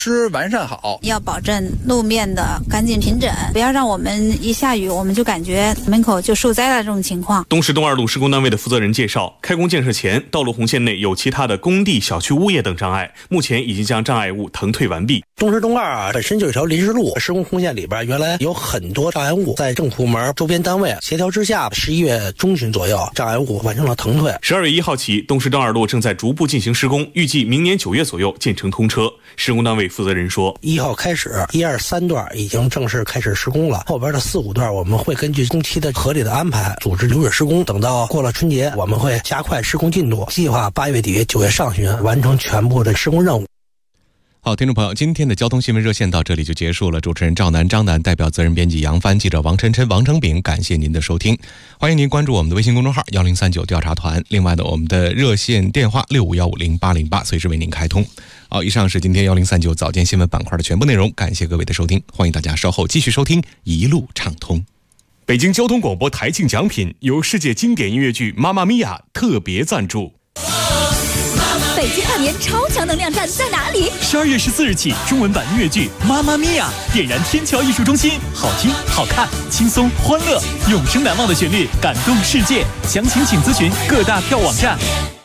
施完善好， 要保证路面的干净平整，不要让我们一下雨我们就感觉门口就受灾了这种情况。 东石东2路施工单位的负责人介绍，开工建设前，道路红线内有其他的工地、小区物业等障碍，目前已经将障碍物腾退完毕。 东石东2本身就有一条临时路，施工红线里边原来有很多障碍物，在政府部门、周边单位协调之下，11月中旬左右，障碍物完成了腾退。 12月1号起，东石东2路正在逐步进行施工，预计明年9月左右建成通车。施工单位负责人说 ，1号开始，1、2、3段已经正式开始施工了，后边的4、5段我们会根据工期的合理的安排，组织流水施工。等到过了春节，我们会加快施工进度，计划8月底、9月上旬完成全部的施工任务。 好，听众朋友，今天的交通新闻热线到这里就结束了。主持人赵楠、张楠，代表责任编辑杨帆，记者王晨晨、王成炳，感谢您的收听。欢迎您关注我们的微信公众号1039调查团。另外呢，我们的热线电话65150808随时为您开通。好，以上是今天1039早间新闻板块的全部内容，感谢各位的收听，欢迎大家稍后继续收听一路畅通。 北京交通广播台庆奖品由世界经典音乐剧《妈妈咪呀》特别赞助。 北京跨年超强能量站在哪里？12月14日起，中文版音乐剧《妈妈咪呀》点燃天桥艺术中心，好听、好看、轻松、欢乐，永生难忘的旋律，感动世界。详情请咨询各大票网站。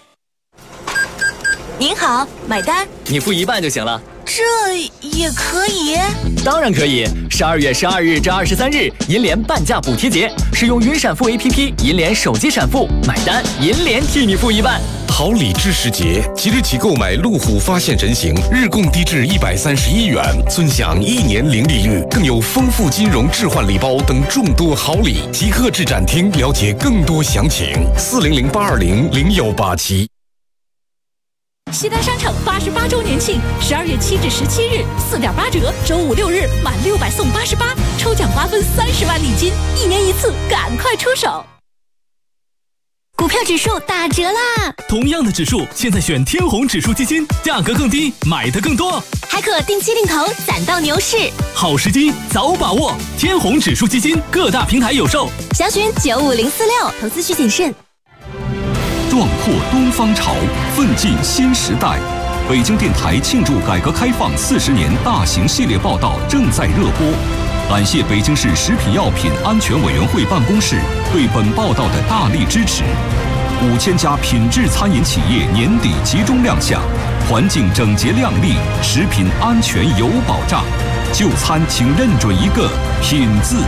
您好，买单。 你付一半就行了。 这也可以？ 当然可以。12月12日至23日，银联半价补贴节，使用云闪付 APP， 银联手机闪付，买单银联替你付一半。 好礼知时节，即日起购买路虎发现人形，日供低至131元，尊享1年零利率，更有丰富金融置换礼包等众多好礼。即刻至展厅了解更多详情，400-820-0187。 西单商场88周年庆，12月7至17日4.8折，周5、6日满600送88，抽奖瓜分30万礼金，1年1次，赶快出手！ 股票指数打折啦！ 同样的指数，现在选天弘指数基金，价格更低，买的更多， 还可定期定投，攒到牛市。 好时机，早把握！天弘指数基金各大平台有售， 详询95046，投资需谨慎。 壮阔东方潮，奋进新时代。北京电台庆祝改革开放40年大型系列报道正在热播。感谢北京市食品药品安全委员会办公室对本报道的大力支持。5000家品质餐饮企业年底集中亮相，环境整洁亮丽，食品安全有保障。就餐请认准一个品字。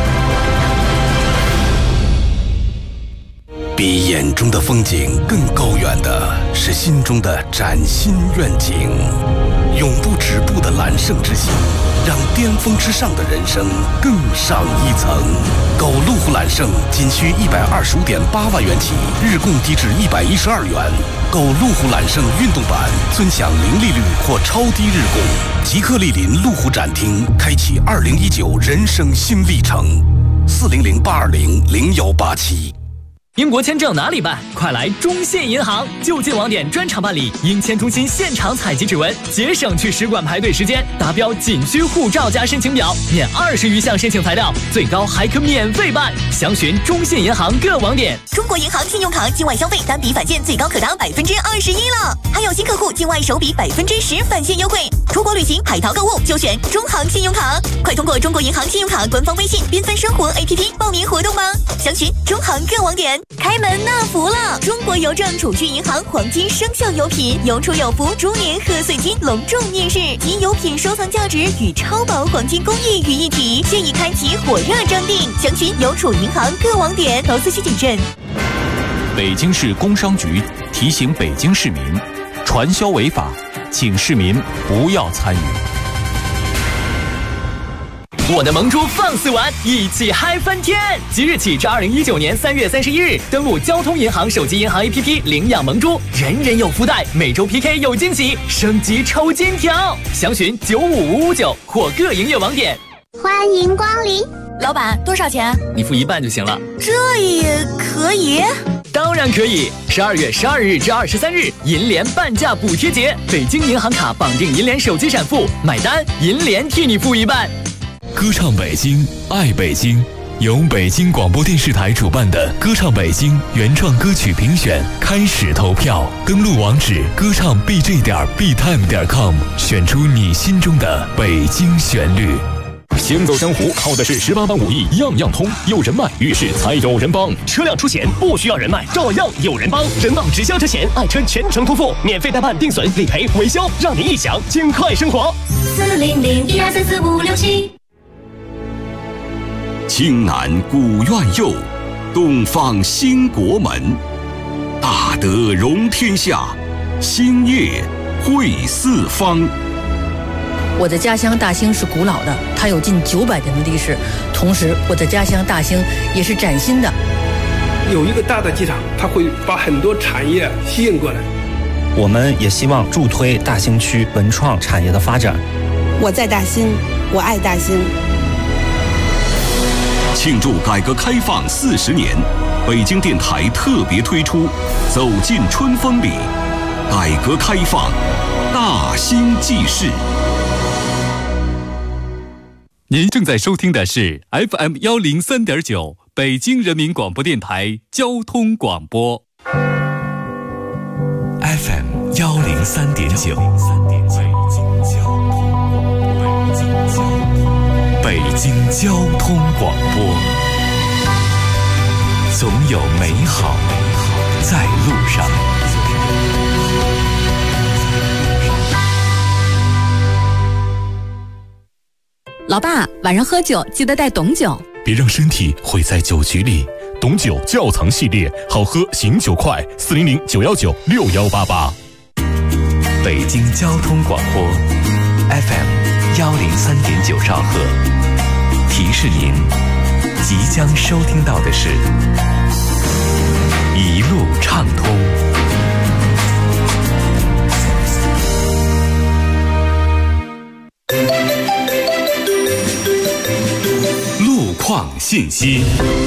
比眼中的风景更高远的是心中的崭新愿景，永不止步的揽胜之心，让巅峰之上的人生更上一层。购路虎揽胜仅需125.8万元起，日供低至112元。购路虎揽胜运动版，尊享零利率或超低日供。即刻莅临路虎展厅，开启2019人生新历程。400-820-0187。 英国签证哪里办？快来中信银行，就近网点专场办理，英签中心现场采集指纹，节省去使馆排队时间。达标仅需护照加申请表，免20余项申请材料，最高还可免费办。详询中信银行各网点。 中国银行信用卡境外消费单笔返现最高可达21%了，还有新客户境外首笔10%返现优惠。出国旅行、海淘购物就选中行信用卡，快通过中国银行信用卡官方微信缤纷生活 APP 报名活动吧。详询中行各网点。开门纳福了！中国邮政储蓄银行黄金生肖邮品有储有福猪年贺岁金隆重面世，集邮品收藏价值与超薄黄金工艺于一体，现已开启火热征订，详询邮储银行各网点，投资需谨慎。 北京市工商局提醒北京市民，传销违法，请市民不要参与。 我的萌猪放肆玩，一起嗨翻天！即日起至2019年3月31日，登录交通银行手机银行 APP 领养萌猪，人人有福袋，每周 PK 有惊喜，升级抽金条。详询95559或各营业网点。 欢迎光临， 老板多少钱？ 你付一半就行了。 这也可以？ 当然可以。12月12日至23日，银联半价补贴节，北京银行卡绑定银联手机闪付，买单银联替你付一半。 歌唱北京，爱北京， 由北京广播电视台主办的歌唱北京原创歌曲评选开始投票，登录网址歌唱 bj.btime.com， 选出你心中的北京旋律。 行走江湖靠的是18般武艺，样样通。有人脉，遇事才有人帮。 车辆出险不需要人脉，照样有人帮。人保直销车险，爱车全程托付，免费代办、定损、理赔、维修，让您一享尽快生活。 400-1234567。 京南古院右，东方兴国门。大德容天下，兴业惠四方。 我的家乡大兴是古老的，它有近900年的历史。同时，我的家乡大兴也是崭新的。 有一个大的机场，它会把很多产业吸引过来。 我们也希望助推大兴区文创产业的发展。 我在大兴，我爱大兴。 庆祝改革开放40年，北京电台特别推出《走进春风里》，改革开放大兴纪事。 您正在收听的是 FM103.9 北京人民广播电台交通广播。 FM103.9 北京交通广播，总有美好在路上。 老爸，晚上喝酒记得带董酒， 别让身体毁在酒局里。董酒窖藏系列，好喝醒酒快，400-919-6188。北京交通广播 FM103.9 兆赫，提示您即将收听到的是一路畅通。 路况信息。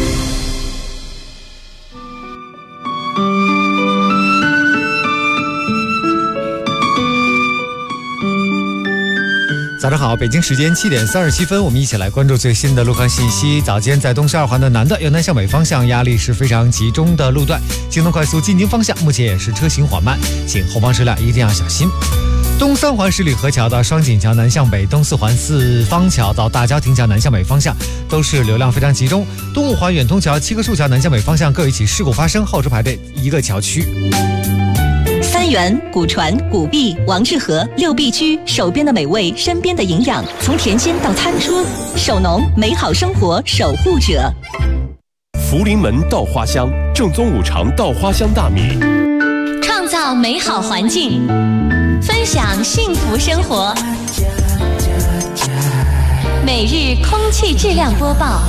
早上好，北京时间7点37分，我们一起来关注最新的路况信息。早间在东西2环的南的由南向北方向压力是非常集中的路段，京东快速进京方向目前也是车行缓慢，请后方车辆一定要小心。东3环十里河桥到双井桥南向北，东4环4方桥到大郊亭桥南向北方向都是流量非常集中。东5环远通桥7棵树桥南向北方向各有一起事故发生，后车排队一个桥区。 三元、古传、古壁、王致和6必居，手边的美味，身边的营养，从甜心到餐桌，手农美好生活守护者。 福临门稻花香，正宗5常稻花香大米， 创造美好环境，分享幸福生活。每日空气质量播报。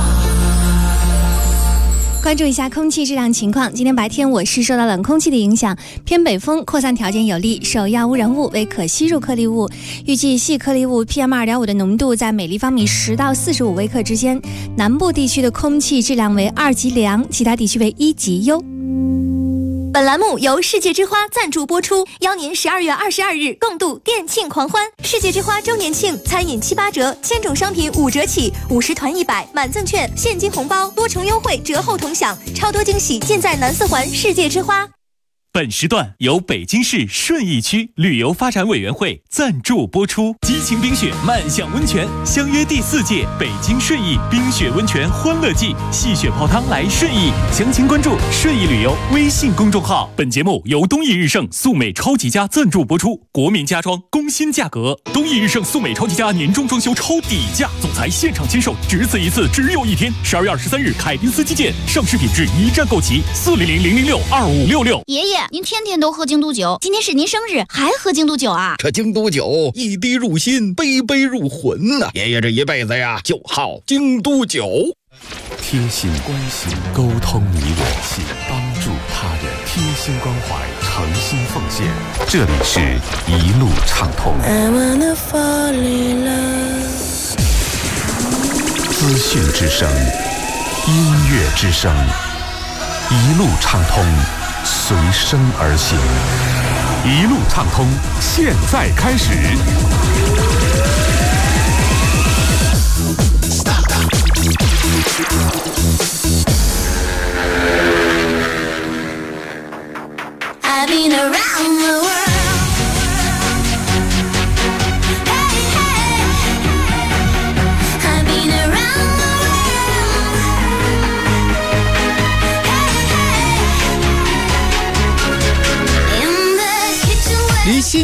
关注一下空气质量情况。今天白天我市受到冷空气的影响，偏北风扩散条件有利，首要污染物为可吸入颗粒物，预计细颗粒物 PM2.5 的浓度在每立方米10到45微克之间。南部地区的空气质量为2级良，其他地区为1级优。 本栏目由世界之花赞助播出，邀您12月22日共度店庆狂欢。世界之花周年庆，餐饮7、8折，1000种商品5折起，50团100，满赠券，现金红包，多重优惠，折后同享，超多惊喜尽在南4环世界之花。 本时段由北京市顺义区旅游发展委员会赞助播出。激情冰雪，漫享温泉，相约第4届北京顺义冰雪温泉欢乐季，戏雪泡汤来顺义。详情关注顺义旅游微信公众号。本节目由东义日盛素美超级家赞助播出。国民家装，工薪价格。东义日盛素美超级家年终装修超底价，总裁现场签售，只此一次，只有1天。12月23日，凯宾斯基建，上市品质一站购齐，400-006-2566。 爷爷，您天天都喝京都酒，今天是您生日，还喝京都酒啊？ 这京都酒一滴入心，杯杯入魂呐！爷爷这一辈子呀，就好京都酒。 贴心关心，沟通你我，帮助他人，贴心关怀，诚心奉献。这里是一路畅通。资讯之声，音乐之声，一路畅通。随声而行，一路畅通，现在开始。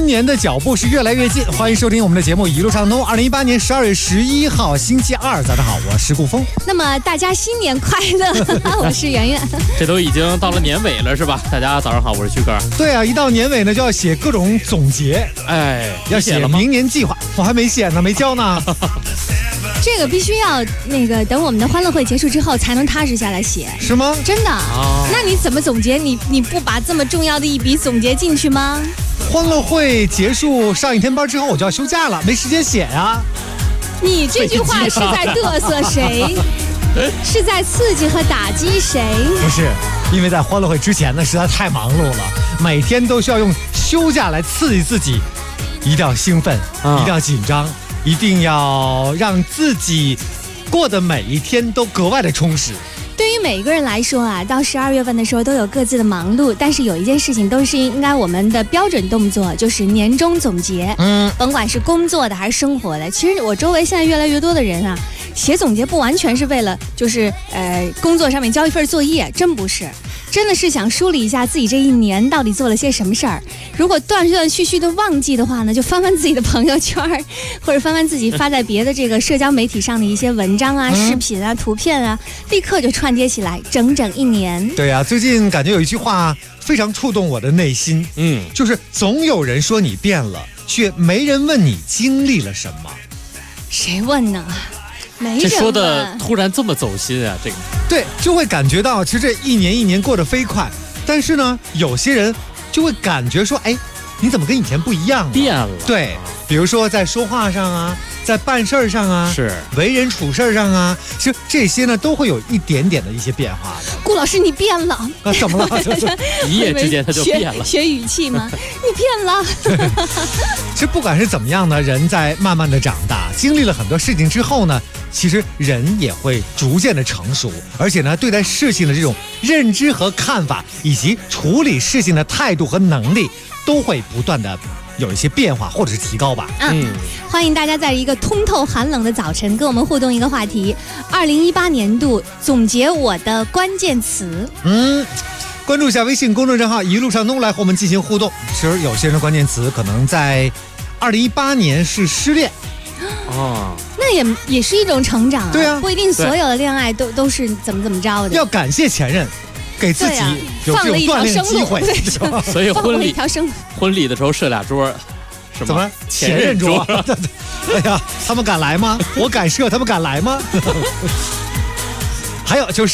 年的脚步是越来越近。欢迎收听我们的节目《一路畅通》。2018年12月11号星期二，早上好，我是顾峰。 那么大家新年快乐，我是圆圆。 这都已经到了年尾了，是吧？大家早上好，我是旭哥。 对啊，一到年尾呢，就要写各种总结，要写明年计划。我还没写呢，没交呢。 这个必须要等我们的欢乐会结束之后才能踏实下来写， 是吗？ 真的。那你怎么总结？你不把这么重要的一笔总结进去吗？ 欢乐会结束上一天班之后，我就要休假了，没时间写呀。 你这句话是在嘚瑟谁？是在刺激和打击谁？ 不是，因为在欢乐会之前呢，实在太忙碌了，每天都需要用休假来刺激自己，一定要兴奋，一定要紧张，一定要让自己过的每一天都格外的充实。 对于每一个人来说啊，到12月份的时候都有各自的忙碌，但是有一件事情都是应该我们的标准动作，就是年终总结。甭管是工作的还是生活的，其实我周围现在越来越多的人啊，写总结不完全是为了就是工作上面交一份作业，真不是。真的是想梳理一下自己这一年到底做了些什么事儿。如果断断续续的忘记的话呢，就翻翻自己的朋友圈，或者翻翻自己发在别的这个社交媒体上的一些文章啊、视频啊、图片啊，立刻就串接起来，整整一年。 对啊，最近感觉有一句话非常触动我的内心，就是总有人说你变了，却没人问你经历了什么。 谁问呢？ 这说的突然这么走心啊！这个对，就会感觉到其实这一年一年过得飞快，但是呢，有些人就会感觉说，哎，你怎么跟以前不一样了？ 变了。 对，比如说在说话上啊，在办事上啊， 是为人处事上啊，其实这些呢都会有一点点的一些变化的。 顾老师，你变了啊？怎么了？ 一夜之间他就变了？ 学语气吗？你变了。 其实不管是怎么样呢，人在慢慢的长大，经历了很多事情之后呢，其实人也会逐渐的成熟，而且呢，对待事情的这种认知和看法，以及处理事情的态度和能力，都会不断的有一些变化或者是提高吧。 欢迎大家在一个通透寒冷的早晨跟我们互动一个话题：2018年度总结我的关键词。 关注一下微信公众账号一路畅通来和我们进行互动。其实有些人的关键词可能在2018年是失恋。 那也是一种成长啊。 对啊， 不一定所有的恋爱都是怎么着的。 要感谢前任，给自己有这种锻炼机会。 所以婚礼的时候设俩桌，是吗？ 怎么前任桌？哎呀，他们敢来吗？我敢设，他们敢来吗？还有就是，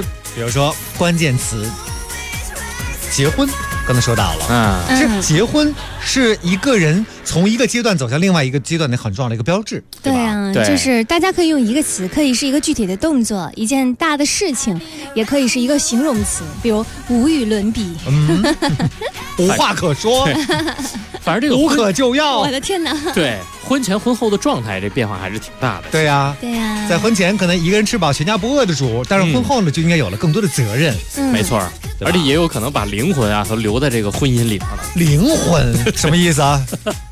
比如说关键词，结婚。刚才说到了，这结婚是一个人从一个阶段走向另外一个阶段的很重要的一个标志。 对啊，就是大家可以用一个词，可以是一个具体的动作，一件大的事情，也可以是一个形容词，比如无与伦比， 无话可说， 反正这个无可救药。 我的天哪！ 对，婚前婚后的状态这变化还是挺大的。 对呀，在婚前可能一个人吃饱全家不饿的主，但是婚后呢就应该有了更多的责任。 没错，而且也有可能把灵魂啊都留在这个婚姻里头了。 灵魂什么意思啊？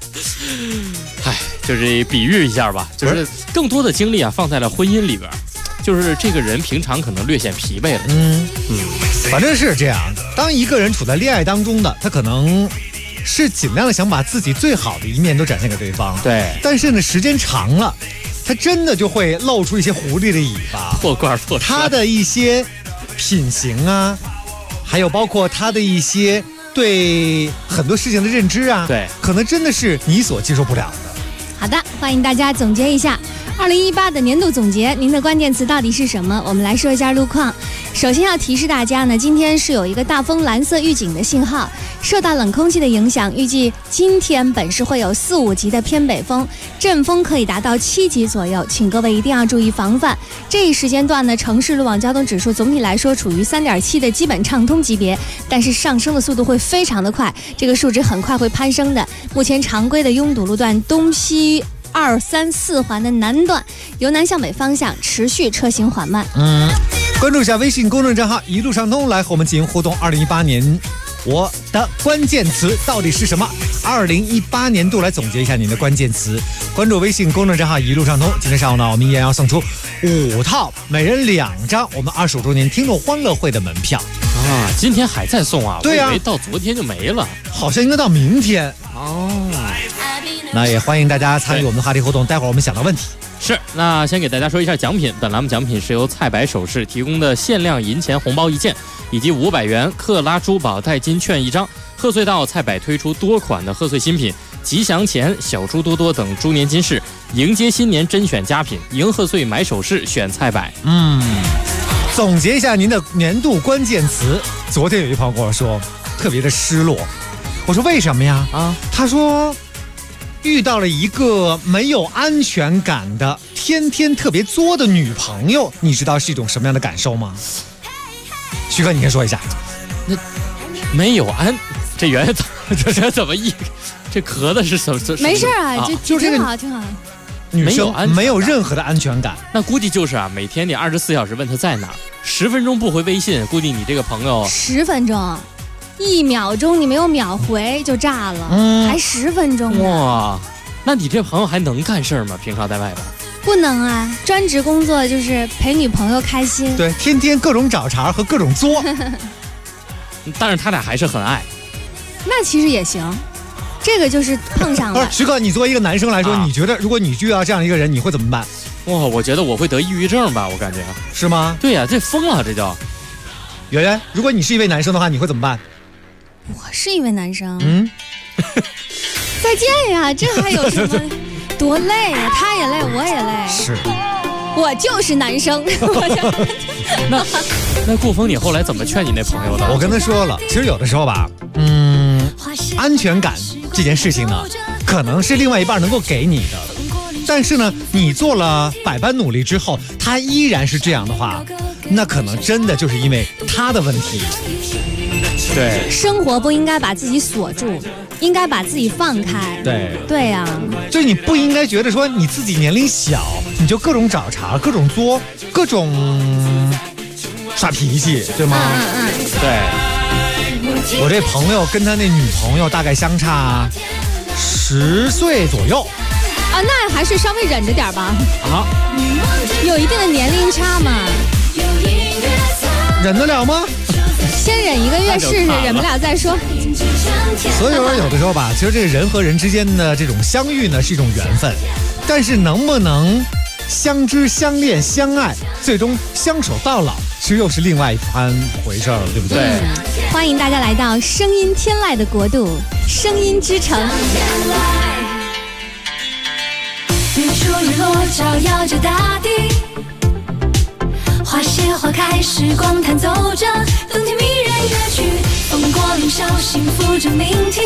就是比喻一下吧，就是更多的精力啊放在了婚姻里边，就是这个人平常可能略显疲惫了。 反正是这样。当一个人处在恋爱当中的，他可能是尽量的想把自己最好的一面都展现给对方。 对， 但是呢，时间长了，他真的就会露出一些狐狸的尾巴， 破罐破摔。 他的一些品行啊，还有包括他的一些对很多事情的认知啊， 对， 可能真的是你所接受不了的。 好的，欢迎大家总结一下2018的年度总结，您的关键词到底是什么？我们来说一下路况。首先要提示大家呢，今天是有一个大风蓝色预警的信号，受到冷空气的影响，预计今天本市会有4、5级的偏北风，阵风可以达到7级左右，请各位一定要注意防范。这一时间段呢，城市路网交通指数总体来说处于3.7的基本畅通级别，但是上升的速度会非常的快，这个数值很快会攀升的。目前常规的拥堵路段东西2、3、4环的南段，由南向北方向持续车行缓慢。 关注一下微信公众账号一路畅通来和我们进行互动。2018年我的关键词到底是什么？2018年度来总结一下您的关键词。关注微信公众账号一路畅通。今天上午呢，我们依然要送出5套每人2张我们25周年听众欢乐会的门票啊！今天还在送啊？ 对啊， 我以为到昨天就没了， 好像应该到明天哦。 那也欢迎大家参与我们的话题互动，待会儿我们想到问题。 是，那先给大家说一下奖品。本栏目奖品是由菜百首饰提供的限量银钱红包1件，以及500元克拉珠宝代金券1张。贺岁到，菜百推出多款的贺岁新品，吉祥钱、小猪多多等猪年金饰，迎接新年甄选佳品，迎贺岁买首饰选菜百。 总结一下您的年度关键词。昨天有一朋友跟我说，特别的失落。我说为什么呀？他说遇到了一个没有安全感的、天天特别作的女朋友，你知道是一种什么样的感受吗？徐哥，你先说一下。 那没有这原来这怎么这咳的是什么？ 没事啊，就这个挺好挺好。 女生没有任何的安全感， 那估计就是每天你24小时问他在哪儿，10分钟不回微信，估计你这个朋友 10分钟，1秒钟你没有秒回就炸了，还10分钟哇！那你这朋友还能干事吗？平常在外边不能啊，专职工作就是陪女朋友开心。 对，天天各种找茬和各种作， 但是他俩还是很爱。 那其实也行。这个就是碰上了。 徐哥，你作为一个男生来说，你觉得如果你遇到这样一个人，你会怎么办？ 哇，我觉得我会得抑郁症吧，我感觉。 是吗？ 对呀，这疯了，这叫。 圆圆，如果你是一位男生的话，你会怎么办？ 我是一位男生。再见呀，这还有什么？多累呀，他也累，我也累。 是。 我就是男生。 那顾峰，你后来怎么劝你那朋友的？ 我跟他说了，其实有的时候吧，安全感这件事情呢，可能是另外一半能够给你的，但是呢，你做了百般努力之后，他依然是这样的话，那可能真的就是因为他的问题。 对， 生活不应该把自己锁住，应该把自己放开。对呀， 就你不应该觉得说你自己年龄小，你就各种找茬、各种作、各种耍脾气，对吗？ 对。 我这朋友跟他那女朋友大概相差10岁左右。 那还是稍微忍着点吧。有一定的年龄差嘛。 忍得了吗？ 先忍1个月试试，忍不了再说。 所以说有的时候吧，其实这个人和人之间的这种相遇呢是一种缘分，但是能不能相知相恋相爱，最终相守到老，其实又是另外一番回事了，对不对？ 欢迎大家来到声音天籁的国度，声音之城。 日出日落照耀着大地，花谢花开，时光弹奏着动听迷人乐曲，风过林梢，幸福着鸣啼。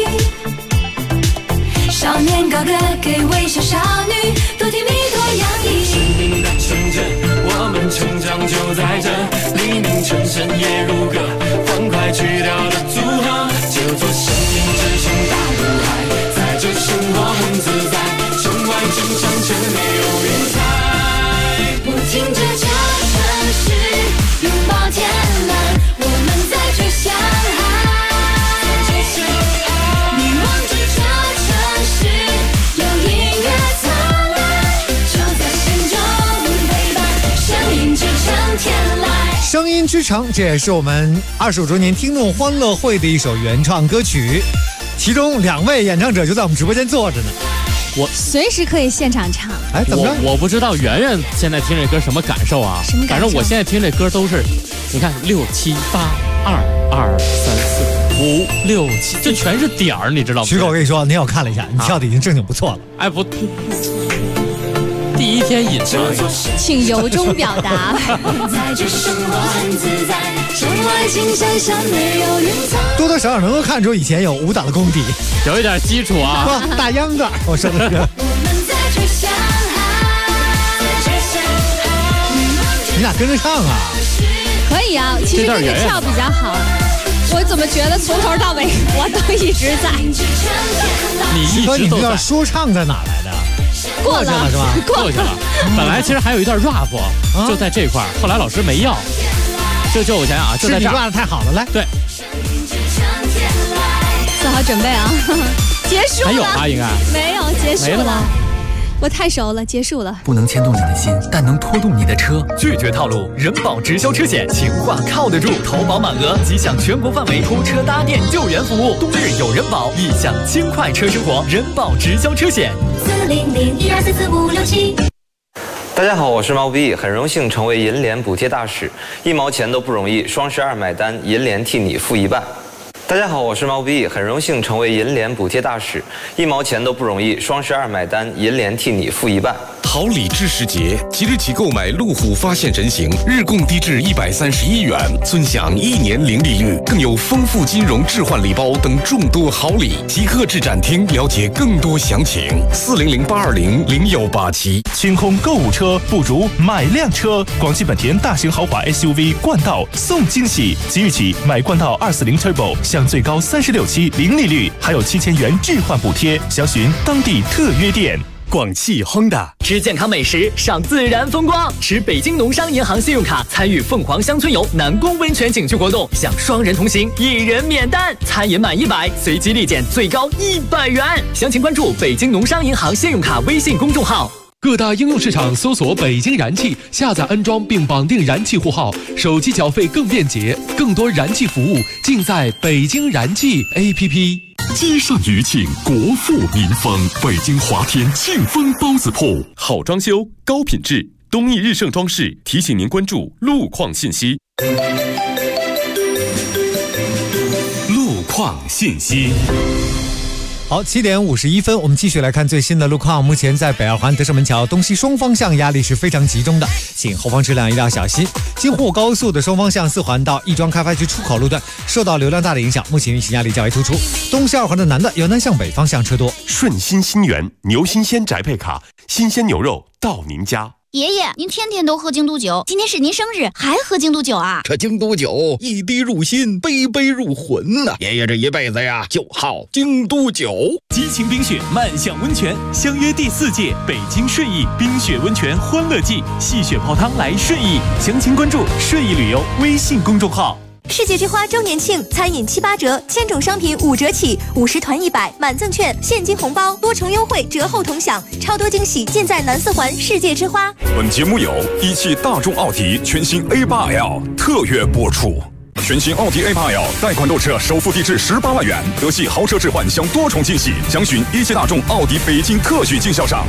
少年高歌给微笑少女，多甜蜜多洋溢。生命的成真，我们成长就在这，黎明晨晨夜如歌，欢快曲调的组合，就做生命之城大舞台，在这生活很自在，城外城墙却没有云彩。我听着这城市拥抱天蓝，我们在追向海。你望着这城市，有音乐灿烂，就在心中陪伴，声音之城天籁。 声音之城，这也是我们25周年听众欢乐会的一首原创歌曲，其中2位演唱者就在我们直播间坐着呢。 我随时可以现场唱。 怎么着？ 我不知道圆圆现在听这歌什么感受啊？ 什么感受？ 反正我现在听这歌都是，你看6、7、8、2、2、3、4、5、6、7，这全是点儿，你知道吗？ 徐哥，我跟你说，您我看了一下，你跳的已经正经不错了。 不，第一天隐藏， 请由衷表达。 多多少少能够看出以前有舞蹈的功底， 有一点基础啊。 大秧歌，我说的是。你俩跟着唱啊？ 可以啊，其实跟着跳比较好。我怎么觉得从头到尾我都一直在？ 你一直都在。 说唱在哪来的？ 过去了是吧？ 过去了。本来其实还有一段 rap， 就在这块，后来老师没要。就我想想啊，就在这儿。 是你 rap 的太好了，来。 对。 做好准备啊！结束了。 还有啊，应该没有结束了。 我太熟了，结束了。 不能牵动你的心，但能拖动你的车。拒绝套路，人保直销车险，情话靠得住，投保满额即享全国范围拖车搭电救援服务，冬日有人保，一享轻快车生活。人保直销车险 40012444567。大家好，我是毛不易，很荣幸成为银联补贴大使，1毛钱都不容易，双12买单，银联替你付一半。大家好，我是毛不易，很荣幸成为银联补贴大使，1毛钱都不容易，双12买单，银联替你付一半。 好礼知时节，即日起购买路虎发现神行，日供低至131元，尊享1年零利率，更有丰富金融置换礼包等众多好礼。即刻至展厅了解更多详情，400-820-0187。 清空购物车，不如买辆车。广汽本田大型豪华 SUV 冠道送惊喜，即日起买冠道240 Turbo 享最高36期零利率，还有7000元置换补贴，详询当地特约店。 广汽 Honda， 吃健康美食，赏自然风光，持北京农商银行信用卡参与凤凰乡村游南宫温泉景区活动，享双人同行，1人免单，餐饮满100随机立减最高100元。详情关注北京农商银行信用卡微信公众号。 各大应用市场搜索北京燃气，下载安装并绑定燃气户号，手机缴费更便捷，更多燃气服务尽在北京燃气 APP。 积善余庆，国富民丰。北京华天庆丰包子铺， 好装修，高品质。东义日盛装饰提醒您关注路况信息。路况信息。 好，7点51分，我们继续来看最新的路况。目前在北二环德胜门桥东西双方向压力是非常集中的，请后方车辆一定要小心。京沪高速的双方向4环到亦庄开发区出口路段受到流量大的影响，目前运行压力较为突出。东西2环的南段由南向北方向车多。 顺心新源牛新鲜宅配卡，新鲜牛肉到您家。 爷爷，您天天都喝京都酒，今天是您生日，还喝京都酒啊？ 这京都酒一滴入心，杯杯入魂呐！爷爷这一辈子呀，就好京都酒。 激情冰雪，漫向温泉，相约第4届北京顺义冰雪温泉欢乐季，戏雪泡汤来顺义，详情关注顺义旅游微信公众号。 世界之花周年庆，餐饮7、8折，千种商品5折起，50团100，满赠券，现金红包，多重优惠，折后同享，超多惊喜尽在南4环世界之花。 本节目由一汽大众奥迪全新 A8L 特约播出。全新奥迪 A8L 贷款购车首付低至18万元，德系豪车置换享多重惊喜，详询一汽大众奥迪北京特许经销商。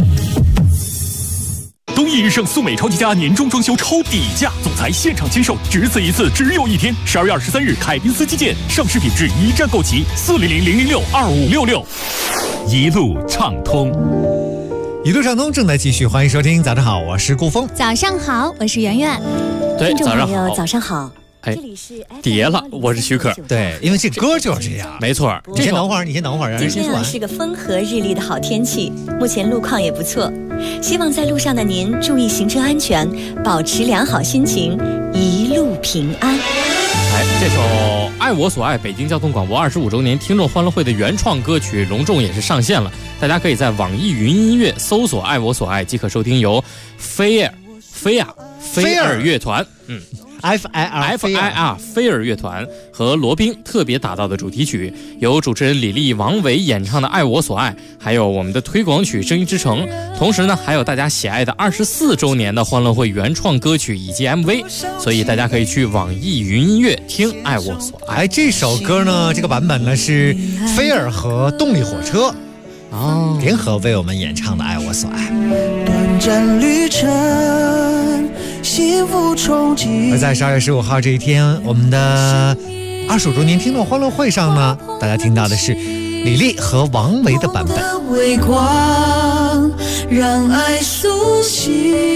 东义日盛苏美超级家年终装修超底价，总裁现场签售，只此一次，只有1天。12月23日，凯宾斯基建上市品质一站购齐，400-006-2566，一路畅通。 一路畅通正在继续，欢迎收听。早上好，我是顾峰。 早上好，我是圆圆。 对，早上好， 早上好。 哎，叠了，我是许可。 对，因为这歌就是这样。 没错， 你先等会儿，让人先说完。 是个风和日丽的好天气，目前路况也不错。希望在路上的您注意行车安全，保持良好心情，一路平安。 哎，这首《爱我所爱》北京交通广播25周年听众欢乐会的原创歌曲隆重也是上线了，大家可以在网易云音乐搜索“爱我所爱”即可收听由菲尔乐团FIR 菲尔乐团和罗宾特别打造的主题曲，由主持人李丽、王维演唱的《爱我所爱》，还有我们的推广曲《声音之城》，同时呢还有大家喜爱的24周年的欢乐会原创歌曲以及 MV， 所以大家可以去网易云音乐听《爱我所爱》。 这首歌呢，这个版本呢是菲尔和动力火车联合为我们演唱的《爱我所爱》。 短暂旅程，幸福憧憬。 而在12月15号这一天，我们的25周年听众欢乐会上呢，大家听到的是李丽和王维的版本。 微光让爱苏醒，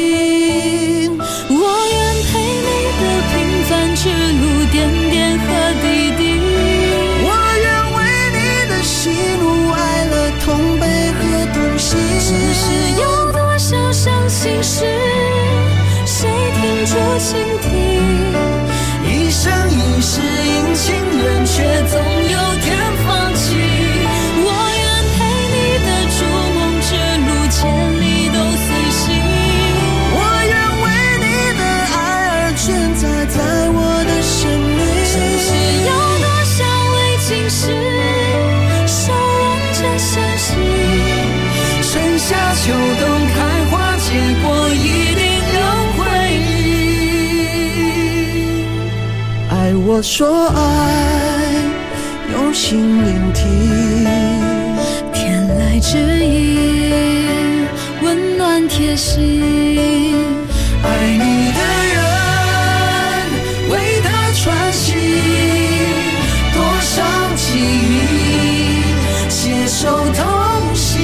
我愿陪你的平凡之路，点点和滴滴。我愿为你的喜怒哀乐同悲和同行。只是有多少伤心事，谁听着倾听？一生一世因情人，却总有天放弃。我愿陪你的逐梦之路，千里都随行。 我说爱，用心聆听。天籁之音，温暖贴心。爱你的人，为他穿行，多少记忆，携手同行。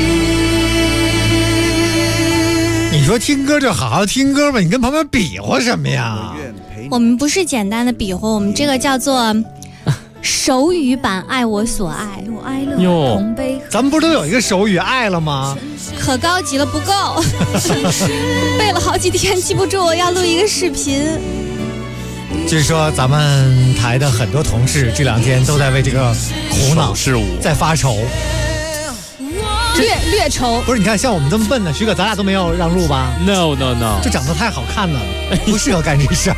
你说听歌就好好听歌吧，你跟旁边比划什么呀？ 我们不是简单的比划，我们这个叫做手语版爱我所爱。 哟，咱们不是都有一个手语爱了吗？ 可高级了，不够。背了好几天记不住，要录一个视频。 据说咱们台的很多同事这2天都在为这个苦恼事物在发愁。 略愁。 不是，你看像我们这么笨的，徐哥咱俩都没有让路吧 ？No， 就长得太好看了，不适合干这事儿。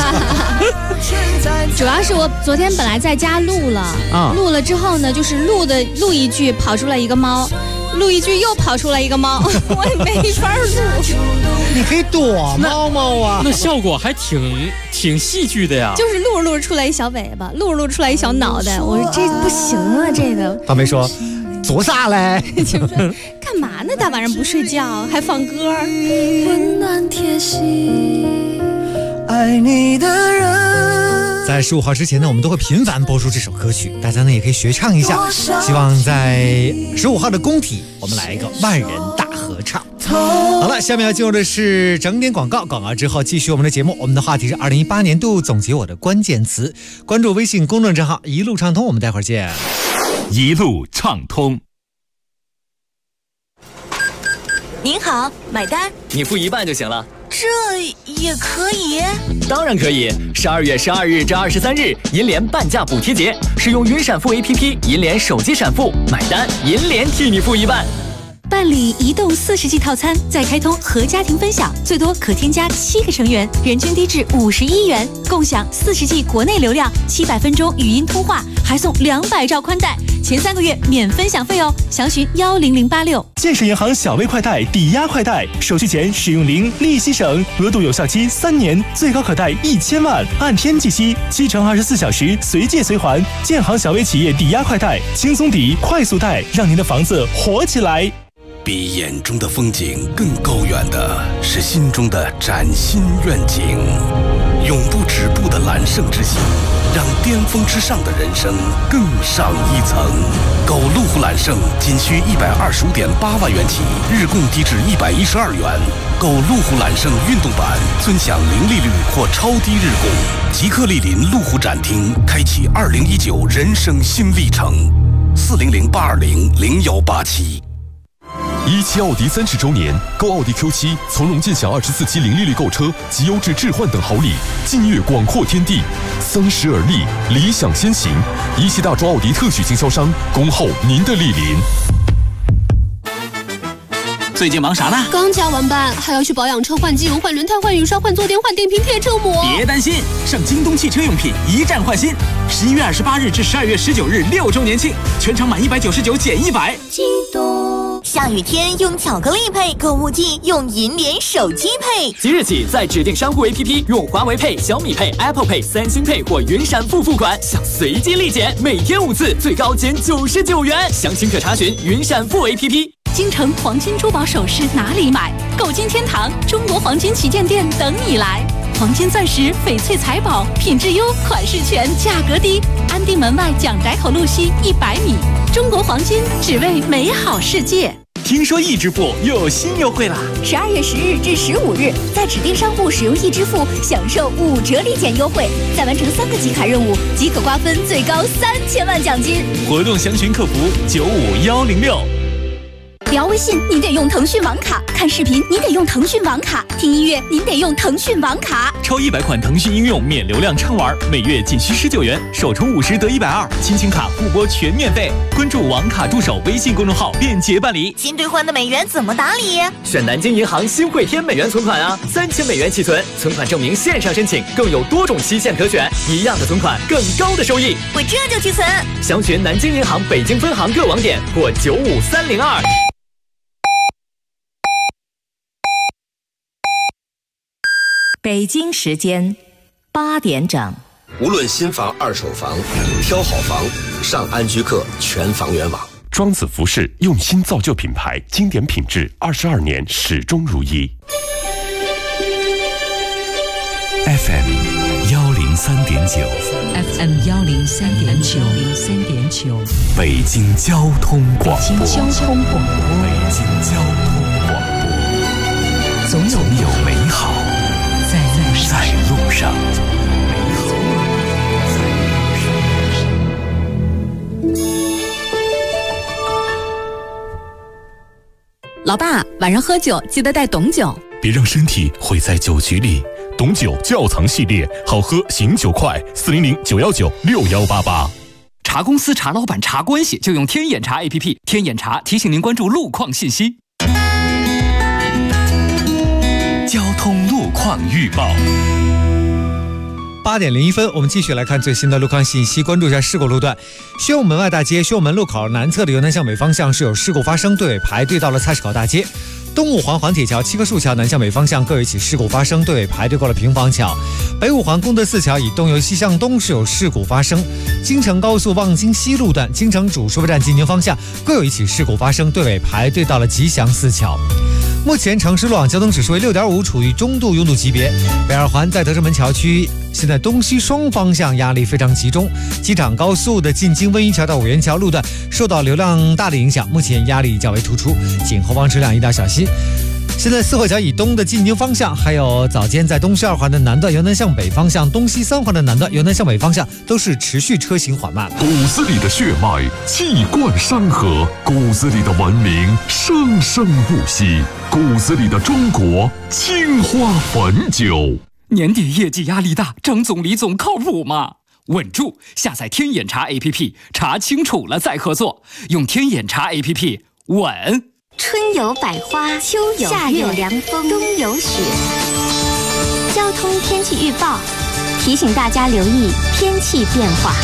主要是我昨天本来在家录了，录了之后呢，就是录一句跑出来一个猫，录一句又跑出来一个猫，我也没法录。 你可以躲猫猫啊， 那效果还挺戏剧的呀。 就是录着录着出来一小尾巴，录着录着出来一小脑袋，我说这不行啊，这个。 他没说。做啥嘞？ 干嘛呢？大晚上不睡觉还放歌，温暖贴心， 爱你的人。 在15号之前呢，我们都会频繁播出这首歌曲，大家呢也可以学唱一下。希望在15号的工体，我们来一个万人大合唱。好了，下面要进入的是整点广告，广告之后继续我们的节目。我们的话题是2018年度总结我的关键词，关注微信公众账号一路畅通，我们待会儿见。 一路畅通。 您好，买单。 你付一半就行了。 这也可以？ 当然可以。12月12日至23日，银联半价补贴节，使用云闪付 APP， 银联手机闪付，买单银联替你付一半。 办理移动40G 套餐，再开通和家庭分享，最多可添加7个成员，人均低至51元，共享40G 国内流量，700分钟语音通话，还送200兆宽带，前3个月免分享费哦。详询10086。 建设银行小微快贷抵押快贷，手续钱使用零，利息省，额度有效期3年，最高可贷1000万，按天计息，7乘24小时随借随还。建行小微企业抵押快贷，轻松抵，快速贷，让您的房子活起来。 比眼中的风景更高远的是心中的崭新愿景，永不止步的揽胜之心，让巅峰之上的人生更上一层。购路虎揽胜仅需125.8万元起，日供低至112元。购路虎揽胜运动版，尊享零利率或超低日供。即刻莅临路虎展厅，开启2019人生新历程。400-820-0187。 17奥迪30周年，购奥迪 Q7，从容尽享24期零利率购车及优质置换等好礼，尽悦广阔天地。三十而立，理想先行。17大洲奥迪特许经销商，恭候您的莅临。 最近忙啥呢？ 刚加完班，还要去保养车、换机油、换轮胎、换雨刷、换坐垫、换电瓶、贴车膜。 别担心，上京东汽车用品一站换新。11月28日至12月19日6周年庆，全场满199减100。 京东。下雨天用巧克力配，购物季用银联手机配。 即日起，在指定商户 APP 用华为配、小米配、Apple Pay、三星配或云闪付付款，享随机立减，每天5次，最高减99元。详情可查询云闪付 APP。 京城黄金珠宝首饰哪里买？购金天堂中国黄金旗舰店等你来。黄金钻石、翡翠财宝，品质优，款式全，价格低。安定门外蒋宅口路西100米。中国黄金，只为美好世界。 听说易支付又有新优惠啦 ！12月10日至15日，在指定商户使用易支付，享受5折立减优惠，再完成3个集卡任务，即可瓜分最高3000万奖金。 活动详询客服95106。 聊微信您得用腾讯网卡，看视频您得用腾讯网卡，听音乐您得用腾讯网卡。 超100款腾讯应用免流量畅玩，每月仅需19元，首充50得120，亲情卡互拨全免费。关注网卡助手微信公众号便捷办理。 新兑换的美元怎么打理？ 选南京银行新汇添美元存款啊，3000美元起存，存款证明线上申请，更有多种期限可选，一样的存款更高的收益。 我这就去存。 详询南京银行北京分行各网点或95302。 北京时间8点整。 无论新房、二手房，挑好房，上安居客全房源网。 庄子服饰用心造就品牌，经典品质，22年始终如一。 FM 103.9 FM 103.9 北京交通广播。 北京交通广播。 北京交通广播。总有美好在路上。 老爸，晚上喝酒记得带董酒， 别让身体毁在酒局里。董酒窖藏系列，好喝醒酒快，400-919-6188。 茶公司、茶老板、茶关系，就用天眼茶 APP。天眼茶提醒您关注路况信息。 交通路况预报。 8点01分，我们继续来看最新的路况信息，关注一下事故路段。宣武门外大街宣武门路口南侧的由南向北方向是有事故发生，队尾排队到了菜市口大街。东五环环铁桥、七棵树桥南向北方向各有一起事故发生，队尾排队过了平房桥。北五环功德寺桥以东由西向东是有事故发生。京承高速望京西路段京承主收费站进京方向各有一起事故发生，队尾排队到了吉祥寺桥。目前城市路网交通指数为6.5，处于中度拥堵级别。北二环在德胜门桥区，现在东西双方向压力非常集中。机场高速的进京温榆桥到五元桥路段受到流量大的影响，目前压力较为突出，请后方车辆一定要小心。现在四惠桥以东的进京方向，还有早间在东西二环的南段由南向北方向、东西三环的南段由南向北方向都是持续车行缓慢。 骨子里的血脉气贯山河，骨子里的文明生生不息，骨子里的中国青花汾酒。 年底业绩压力大，张总李总靠谱吗？稳住！下载天眼查 APP， 查清楚了再合作。用天眼查 APP， 稳。 春有百花，秋有夏有凉风，冬有雪。交通天气预报提醒大家留意天气变化。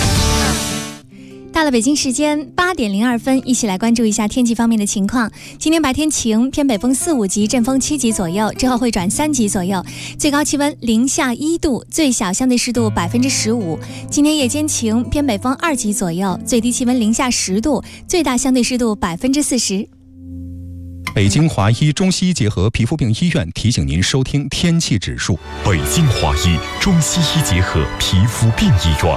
到了北京时间8点02分，一起来关注一下天气方面的情况。今天白天晴，偏北风4、5级，阵风7级左右，之后会转3级左右，最高气温零下1度，最小相对湿度15%。今天夜间晴，偏北风2级左右，最低气温零下10度，最大相对湿度40%。 北京华医中西医结合皮肤病医院提醒您收听天气指数。 北京华医中西医结合皮肤病医院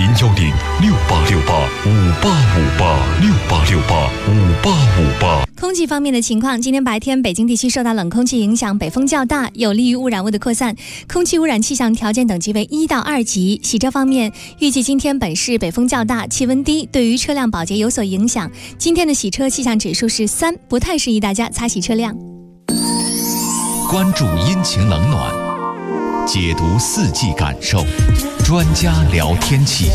，010-6868-5858，6868-5858。 空气方面的情况，今天白天北京地区受到冷空气影响，北风较大，有利于污染物的扩散，空气污染气象条件等级为1到2级。洗车方面，预计今天本市北风较大，气温低，对于车辆保洁有所影响。今天的洗车气象指数是3，不太适宜大家擦洗车辆。 关注阴晴冷暖，解读四季感受，专家聊天气。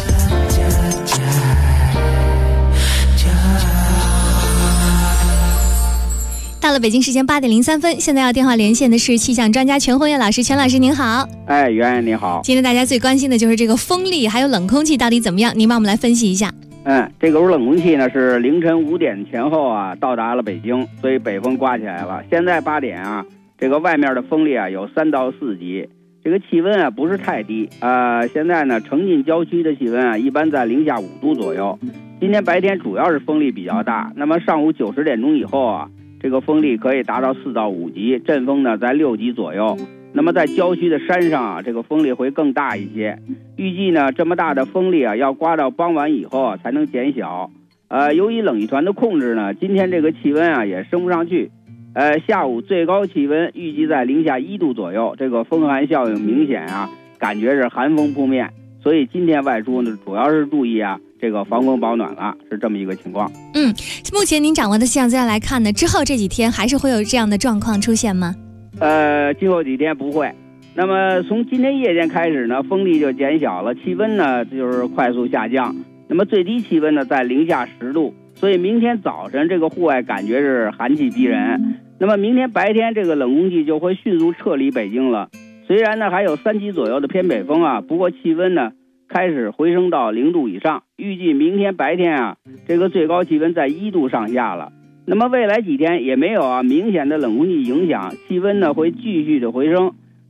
到了北京时间8点03分，现在要电话连线的是气象专家全红叶老师。全老师您好。 哎，袁你好。 今天大家最关心的就是这个风力还有冷空气到底怎么样，您帮我们来分析一下。 这个冷空气呢是凌晨5点前后啊到达了北京，所以北风刮起来了。现在8点啊，这个外面的风力啊有3到4级，这个气温啊不是太低现在呢城近郊区的气温啊一般在零下5度左右。今天白天主要是风力比较大，那么上午9、10点钟以后啊，这个风力可以达到4到5级，阵风呢在6级左右。那么在郊区的山上啊，这个风力会更大一些。预计呢，这么大的风力啊，要刮到傍晚以后啊才能减小。由于冷气团的控制呢，今天这个气温啊也升不上去。下午最高气温预计在零下1度左右，这个风寒效应明显啊，感觉是寒风扑面。所以今天外出呢，主要是注意啊，这个防风保暖了，是这么一个情况。 目前您掌握的气象资料来看呢，之后这几天还是会有这样的状况出现吗？ 今后几天不会。那么从今天夜间开始呢，风力就减小了，气温呢就是快速下降。那么最低气温呢在零下10度，所以明天早晨这个户外感觉是寒气逼人。那么明天白天这个冷空气就会迅速撤离北京了。虽然呢还有3级左右的偏北风啊，不过气温呢开始回升到0度以上。预计明天白天啊，这个最高气温在1度上下了。那么未来几天也没有啊明显的冷空气影响，气温呢会继续的回升。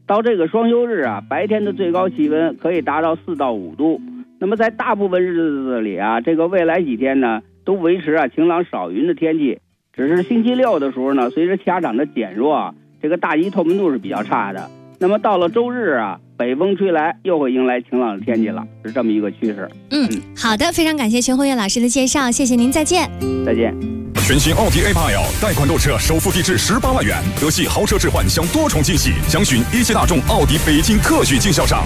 到这个双休日啊，白天的最高气温可以达到4到5度。那么在大部分日子里啊，这个未来几天呢，都维持晴朗少云的天气。只是星期六的时候呢，随着气压场的减弱啊，这个大气透明度是比较差的。那么到了周日啊，北风吹来，又会迎来晴朗的天气了，是这么一个趋势。 好的，非常感谢全红月老师的介绍，谢谢您，再见。 再见。 全新奥迪 A8L 贷款购车，首付低至18万元，德系豪车置换享多重惊喜，详询一汽大众奥迪北京特许经销商。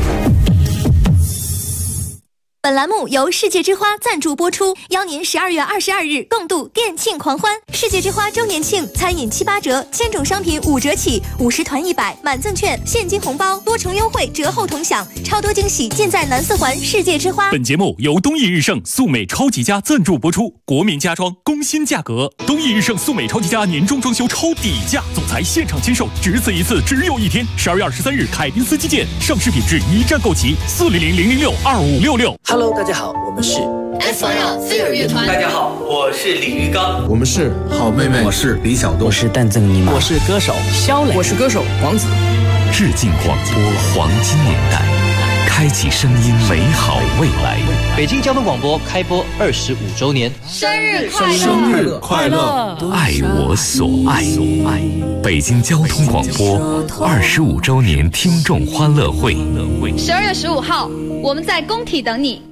本栏目由世界之花赞助播出，邀您12月22日共度店庆狂欢。世界之花周年庆，餐饮7、8折，千种商品5折起，50团100，满赠券，现金红包，多重优惠，折后同享，超多惊喜尽在南四环世界之花。 本节目由东益日盛素美超级家赞助播出，国民家装工薪价格，东益日盛素美超级家年终装修超底价，总裁现场签售，只此一次，只有一天。12月23日，凯宾斯基建，上市品质一站购齐，400-006-2566。 Hello， 大家好，我们是 SYL Fear 乐团。 大家好，我是李玉刚。 我们是好妹妹。 我是李小东。 我是蛋赠尼玛。 我是歌手肖磊。 我是歌手黄子。 致敬广播黄金年代，开启声音美好未来。 北京交通广播开播25周年， 生日快乐！ 生日快乐！ 爱我所爱。北京交通广播25周年听众欢乐会 ，12月15号，我们在工体等你。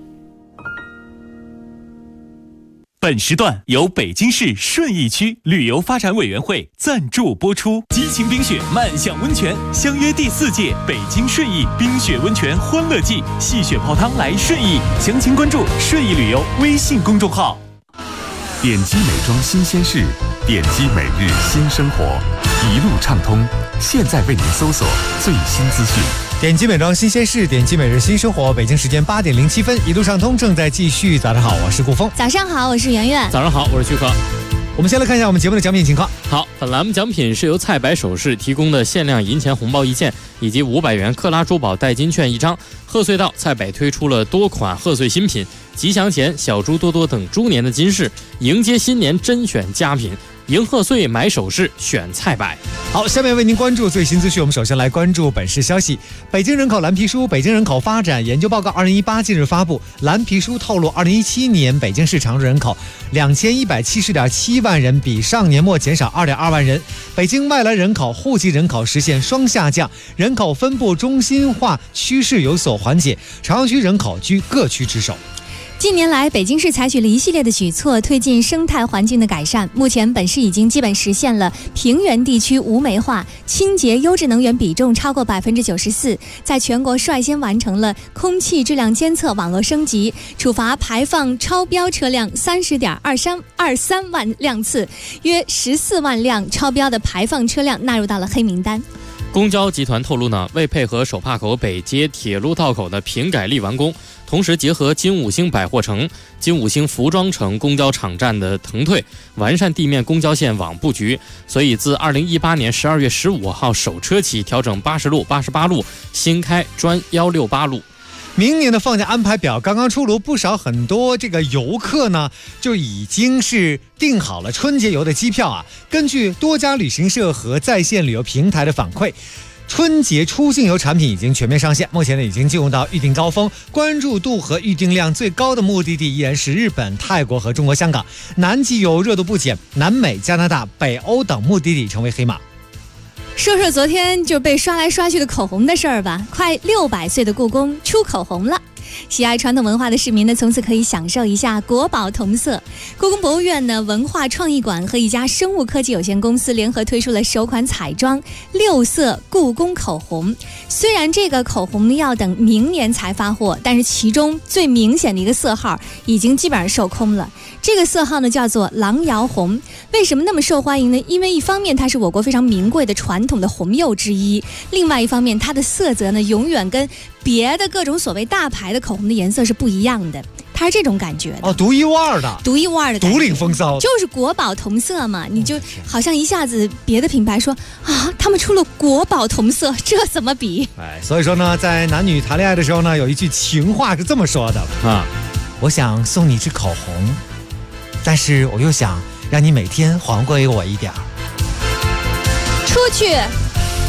本时段由北京市顺义区旅游发展委员会赞助播出。激情冰雪漫享温泉，相约第4届北京顺义冰雪温泉欢乐季，戏雪泡汤来顺义，详情关注顺义旅游微信公众号。 点击美妆新鲜事，点击每日新生活，一路畅通。现在为您搜索最新资讯。 点击美妆新鲜事，点击每日新生活。北京时间8点07分，一路畅通正在继续。早上好，我是顾峰。 早上好，我是圆圆。 早上好，我是徐可。 我们先来看一下我们节目的奖品情况。 好，本栏目奖品是由菜百首饰提供的限量银钱红包1件，以及500元克拉珠宝代金券1张。贺岁到，菜百推出了多款贺岁新品，吉祥钱、小猪多多等猪年的金饰，迎接新年甄选佳品。迎贺岁买首饰，选菜百。 好，下面为您关注最新资讯。我们首先来关注本市消息。北京人口蓝皮书《北京人口发展研究报告2018》近日发布，蓝皮书透露，2017年北京市常住人口2170.7万人，比上年末减少2.2万人。北京外来人口、户籍人口实现双下降，人口分布中心化趋势有所缓解，朝阳区人口居各区之首。 近年来，北京市采取了一系列的举措，推进生态环境的改善。目前，本市已经基本实现了平原地区无煤化，清洁优质能源比重超过94%，在全国率先完成了空气质量监测网络升级，处罚排放超标车辆30.23万辆次，约14万辆超标的排放车辆纳入到了黑名单。 公交集团透露呢，为配合手帕口北街铁路道口的平改力完工，同时结合金五星百货城、金五星服装城公交场站的腾退，完善地面公交线网布局，所以自2018年12月15号首车起，调整80路、88路，新开专168路。 明年的放假安排表刚刚出炉，不少很多这个游客呢就已经是订好了春节游的机票啊。根据多家旅行社和在线旅游平台的反馈，春节出境游产品已经全面上线，目前呢已经进入到预订高峰，关注度和预订量最高的目的地依然是日本、泰国和中国香港，南极游热度不减，南美、加拿大、北欧等目的地成为黑马。 说说昨天就被刷来刷去的口红的事儿吧。快600岁的故宫出口红了，喜爱传统文化的市民呢，从此可以享受一下国宝同色。故宫博物院呢文化创意馆和一家生物科技有限公司联合推出了首款彩妆6色故宫口红。虽然这个口红要等明年才发货，但是其中最明显的一个色号已经基本上售空了。这个色号呢叫做狼窑红。为什么那么受欢迎呢？因为一方面它是我国非常名贵的传统的红釉之一，另外一方面它的色泽呢永远跟别的各种所谓大牌的口红的颜色是不一样的，它是这种感觉的哦，独一无二的， 独一无二的， 独领风骚， 就是国宝同色嘛。你就好像一下子别的品牌说啊，他们出了国宝同色，这怎么比？ 所以说呢，在男女谈恋爱的时候呢，有一句情话是这么说的啊：我想送你一支口红，但是我又想让你每天还给我一点。 出去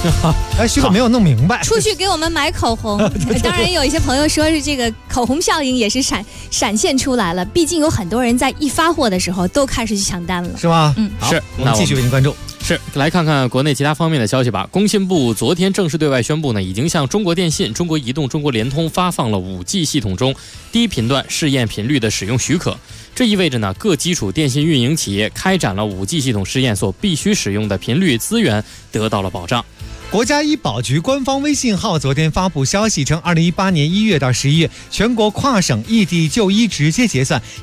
哎，徐总没有弄明白。 出去给我们买口红，当然有一些朋友说是这个口红效应也是闪现出来了，毕竟有很多人在一发货的时候都开始去抢单了， 是吗？ 好，是， 我们继续为您关注。 是，来看看国内其他方面的消息吧。工信部昨天正式对外宣布呢，已经向中国电信、中国移动、中国联通发放了 5G 系统中低频段试验频率的使用许可。这意味着呢，各基础电信运营企业开展了 5G 系统试验所必须使用的频率资源得到了保障。 国家医保局官方微信号昨天发布消息称，2018年1月到11月，全国跨省异地就医直接结算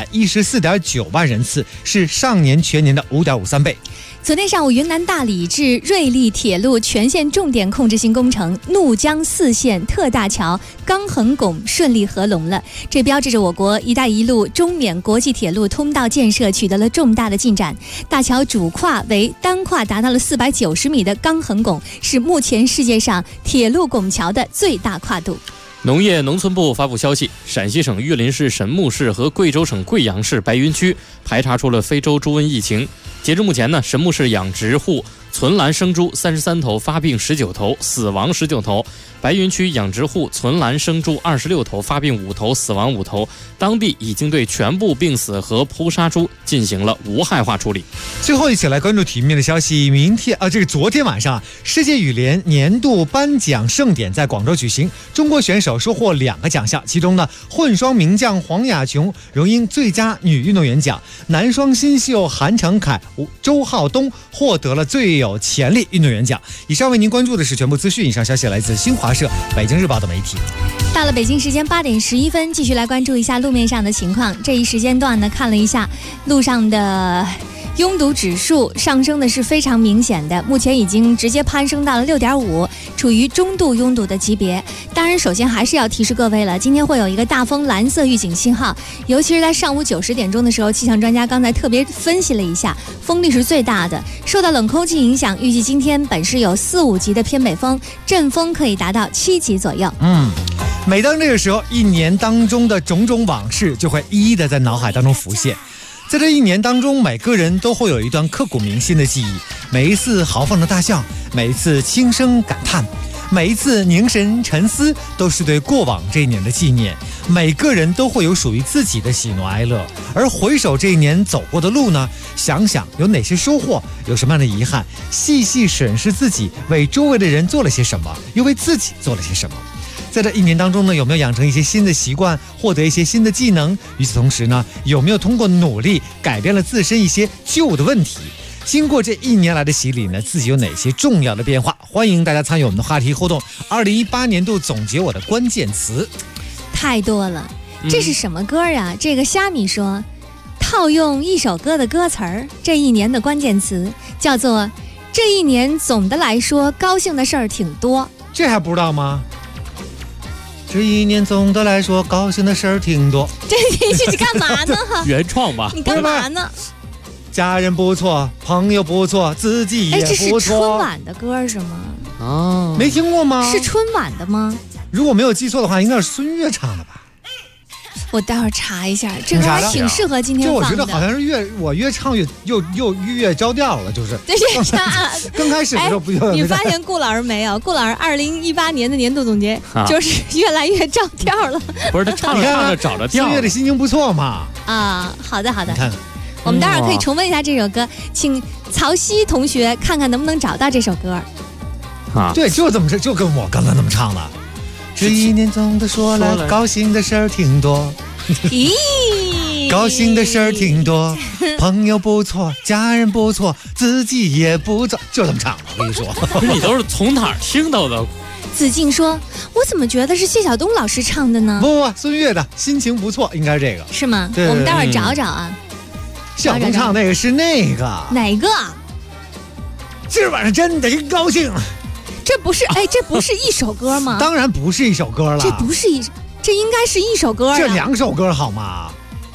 114.9万人次，是上年全年的5.53倍。 昨天上午，云南大理至瑞丽铁路全线重点控制性工程怒江4线特大桥钢横拱顺利合龙了，这标志着我国“一带一路”中缅国际铁路通道建设取得了重大的进展。大桥主跨为单跨达到了490米的钢横拱，是目前世界上铁路拱桥的最大跨度。 农业农村部发布消息，陕西省榆林市神木市和贵州省贵阳市白云区排查出了非洲猪瘟疫情。截至目前呢，神木市养殖户存栏生猪33头，发病19头，死亡19头；白云区养殖户存栏生猪26头，发病5头，死亡5头。当地已经对全部病死和扑杀猪进行了无害化处理。 最后一起来关注体育面的消息，昨天晚上，世界羽联年度颁奖盛典在广州举行，中国选手收获2个奖项，其中呢，混双名将黄雅琼荣膺最佳女运动员奖，男双新秀韩成凯、周浩东获得了最有潜力运动员奖。以上为您关注的是全部资讯，以上消息来自新华社、北京日报的媒体。 到了北京时间8点11分，继续来关注一下路面上的情况。这一时间段呢，看了一下路上的拥堵指数上升的是非常明显的，目前已经直接攀升到了6.5，处于中度拥堵的级别。当然，首先还是要提示各位了，今天会有一个大风蓝色预警信号，尤其是在上午9、10点钟的时候，气象专家刚才特别分析了一下，风力是最大的。受到冷空气影响，预计今天本市有4、5级的偏北风，阵风可以达到7级左右。 每当这个时候，一年当中的种种往事就会一一的在脑海当中浮现。在这一年当中，每个人都会有一段刻骨铭心的记忆，每一次豪放的大笑，每一次轻声感叹，每一次凝神沉思，都是对过往这一年的纪念。每个人都会有属于自己的喜怒哀乐，而回首这一年走过的路呢，想想有哪些收获，有什么样的遗憾，细细审视自己为周围的人做了些什么，又为自己做了些什么。在这一年当中呢，有没有养成一些新的习惯，获得一些新的技能？与此同时呢，有没有通过努力改变了自身一些旧的问题？经过这一年来的洗礼呢，自己有哪些重要的变化？欢迎大家参与我们的话题互动。2018年度总结我的关键词太多了，这是什么歌啊？这个虾米说，套用一首歌的歌词儿，这一年的关键词叫做“这一年总的来说高兴的事儿挺多”， 这还不知道吗？这一年总的来说高兴的事儿挺多。 这你是干嘛呢？ 原创吧？ 你干嘛呢？ 家人不错，朋友不错，自己也不错。 这是春晚的歌是吗？ 哦， 没听过吗？ 是春晚的吗？ 如果没有记错的话，应该是孙悦唱的吧？ 我待会儿查一下，这个还挺适合今天放的。 就我觉得好像是我越唱越着调了，就是。 这是啥？ 刚开始的时候不就？ 你发现顾老师没有？顾老师2018年的年度总结就是越来越着调了。 不是他唱着唱着找着调。 孙悦的心情不错嘛。 啊，好的。 你看， 我们待会儿可以重温一下这首歌，请曹曦同学看看能不能找到这首歌。 对，就这么就跟我刚才那么唱的。这一年总的说来，高兴的事儿挺多。 咦， 高兴的事儿挺多，朋友不错，家人不错，自己也不错，就这么唱。我跟你说， 你都是从哪儿听到的？ 子静说：“我怎么觉得是谢晓东老师唱的呢？” 不，孙悦的心情不错，应该是这个。 是吗？ 对， 我们待会儿找找啊。 谢晓东唱那个是那个哪个？ 今儿晚上真得高兴。 这不是这不是一首歌吗？ 当然不是一首歌了， 这应该是一首歌啊。 这2首歌好吗？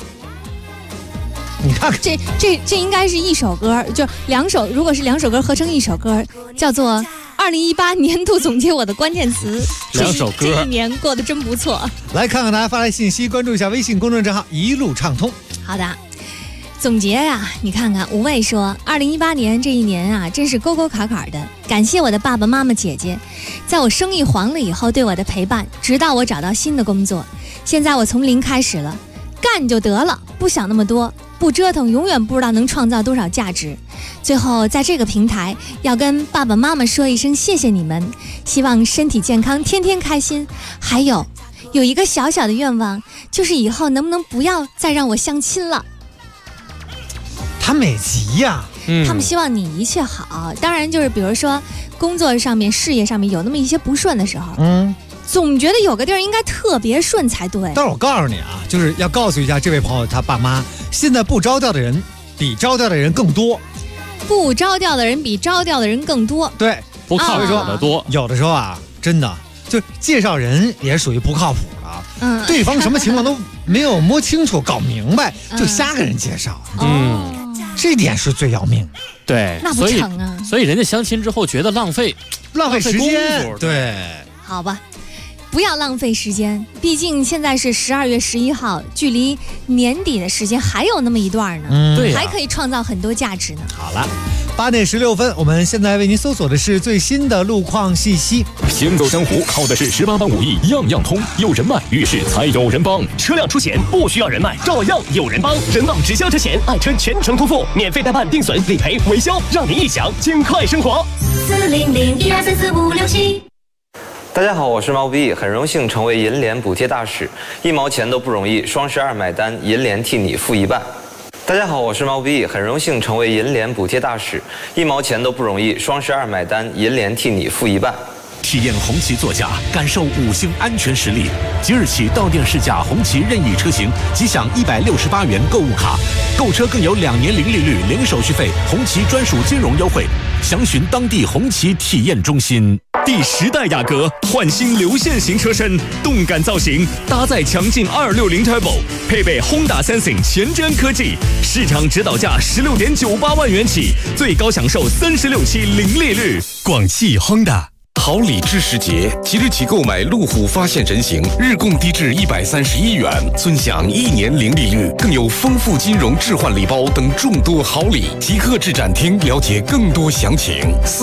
你看看， 这应该是一首歌，就2首，如果是2首歌合成一首歌，叫做2018年度总结我的关键词。 2首歌， 这一年过得真不错。 来看看大家发来信息，关注一下微信公众账号一路畅通。 好的。 总结呀，你看看，无畏说，2018年这一年啊，真是沟沟坎坎的。感谢我的爸爸妈妈姐姐，在我生意黄了以后对我的陪伴，直到我找到新的工作。现在我从零开始了，干就得了，不想那么多，不折腾，永远不知道能创造多少价值。最后，在这个平台，要跟爸爸妈妈说一声谢谢你们，希望身体健康，天天开心。还有一个小小的愿望，就是以后能不能不要再让我相亲了。 他美极呀， 他们希望你一切好，当然就是比如说工作上面、事业上面有那么一些不顺的时候，总觉得有个地儿应该特别顺才对。 但是我告诉你啊，就是要告诉一下这位朋友他爸妈，现在不着调的人比着调的人更多， 不着调的人比着调的人更多， 对， 不靠谱的多。 有的时候啊，真的就介绍人也属于不靠谱的，对方什么情况都没有摸清楚、搞明白，就瞎给人介绍，这点是最要命。 对， 那不成啊。 所以人家相亲之后觉得浪费时间，对， 好吧，不要浪费时间，毕竟现在是12月11号，距离年底的时间还有那么一段呢， 对， 还可以创造很多价值呢。 好了，8点16分，我们现在为您搜索的是最新的路况信息。 行走江湖靠的是18般武艺，样样通。有人脉，遇事才有人帮。 车辆出险不需要人脉，照样有人帮。人保直销车险，爱车全程突付，免费代办、定损、理赔、维修，让您一享尽快生活。 400-1234-4567。大家好，我是毛不易，很荣幸成为银联补贴大使，1毛钱都不容易，双12买单，银联替你付一半。大家好，我是毛不易，很荣幸成为银联补贴大使，1毛钱都不容易，双12买单，银联替你付一半。 体验红旗座驾，感受5星安全实力。即日起到店试驾红旗任意车型，即享168元购物卡，购车更有2年零利率、零手续费，红旗专属金融优惠。详询当地红旗体验中心。 第10代雅阁焕新流线型车身，动感造型，搭载强劲260 Turbo， 配备 Honda Sensing 前瞻科技，市场指导价16.98万元起，最高享受36期零利率。 广汽 Honda。好礼知时节，即日起购买路虎发现人形，日供低至131元，尊享1年零利率，更有丰富金融置换礼包等众多好礼。即刻至展厅了解更多详情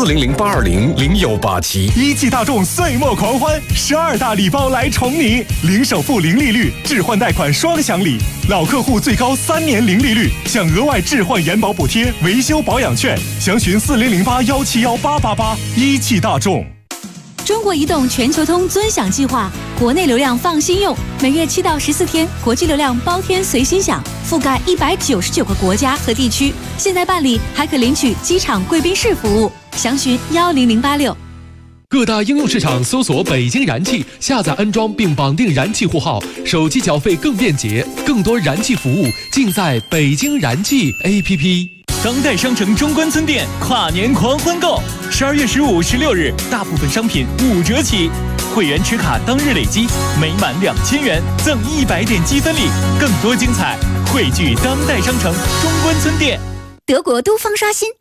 ，400-820-0187。 一汽大众岁末狂欢，12大礼包来宠你，零首付零利率，置换贷款双享礼，老客户最高3年零利率，享额外置换延保补贴、维修保养券，详询4008-171-888。一汽大众。 中国移动全球通尊享计划，国内流量放心用，每月7到14天，国际流量包天随心享，覆盖199个国家和地区。现在办理还可领取机场贵宾室服务，详询10086。 各大应用市场搜索北京燃气，下载安装并绑定燃气户号，手机缴费更便捷，更多燃气服务尽在北京燃气 APP。 当代商城中关村店跨年狂欢购，12月15、16日，大部分商品5折起。会员持卡当日累积，每满2000元赠100点积分礼，更多精彩汇聚当代商城中关村店。 德国都方刷新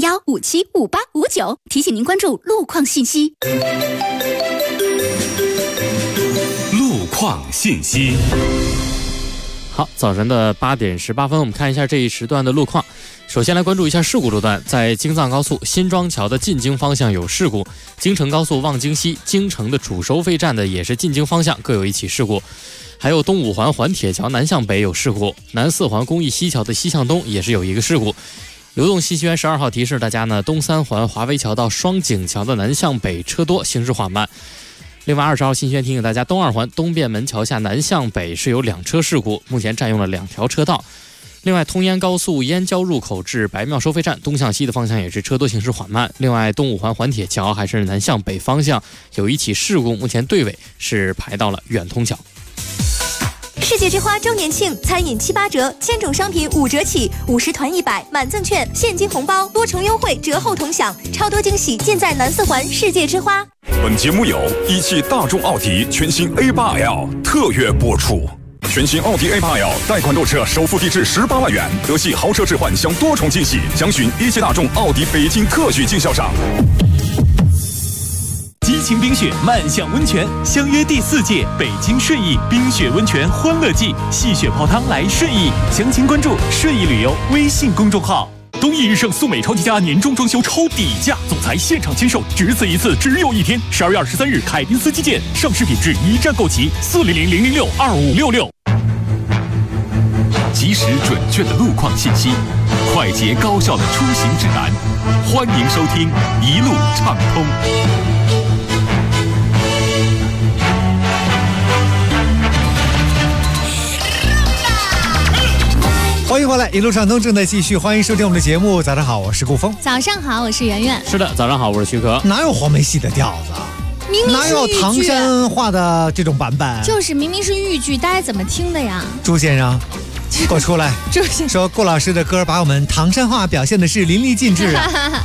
4001575859，提醒您关注路况信息。 路况信息。 好，早晨的8点18分，我们看一下这一时段的路况。首先来关注一下事故路段，在京藏高速新庄桥的进京方向有事故，京承高速望京西京承的主收费站的也是进京方向各有一起事故，还有东5环环铁桥南向北有事故，南4环公益西桥的西向东也是有一个事故。流动信息员12号提示大家呢，东3环华威桥到双井桥的南向北车多，行驶缓慢。另外20号信息员提醒大家，东2环东便门桥下南向北是有2车事故，目前占用了2条车道。另外通燕高速燕郊入口至白庙收费站东向西的方向也是车多，行驶缓慢。另外东5环环铁桥还是南向北方向有一起事故，目前队尾是排到了远通桥。 世界之花周年庆，餐饮7、8折，千种商品5折起，50团100，满赠券，现金红包，多重优惠，折后同享，超多惊喜尽在南4环世界之花。 本节目由一汽大众奥迪全新 A8L 特约播出。全新奥迪 A8L 贷款购车首付低至18万元，德系豪车置换享多重惊喜，详询一汽大众奥迪北京特许经销商。 激激情冰雪漫享温泉，相约第4届北京顺义冰雪温泉欢乐季，戏雪泡汤来顺义，详情关注顺义旅游微信公众号。东义日盛速美超级家年终装修超底价，总裁现场签售，只此一次，只有1天。12月23日，凯宾斯基建上市品质一站购齐，400-006-2566。 及时准确的路况信息，快捷高效的出行指南。欢迎收听一路畅通。 欢迎回来，一路畅通正在继续，欢迎收听我们的节目。早上好，我是顾峰。 早上好，我是圆圆。 是的，早上好，我是徐可。 哪有黄梅戏的调子？ 明明哪有唐山话的这种版本？ 就是明明是豫剧，大家怎么听的呀？ 朱先生，给我出来！ 朱先生说顾老师的歌把我们唐山话表现的是淋漓尽致啊。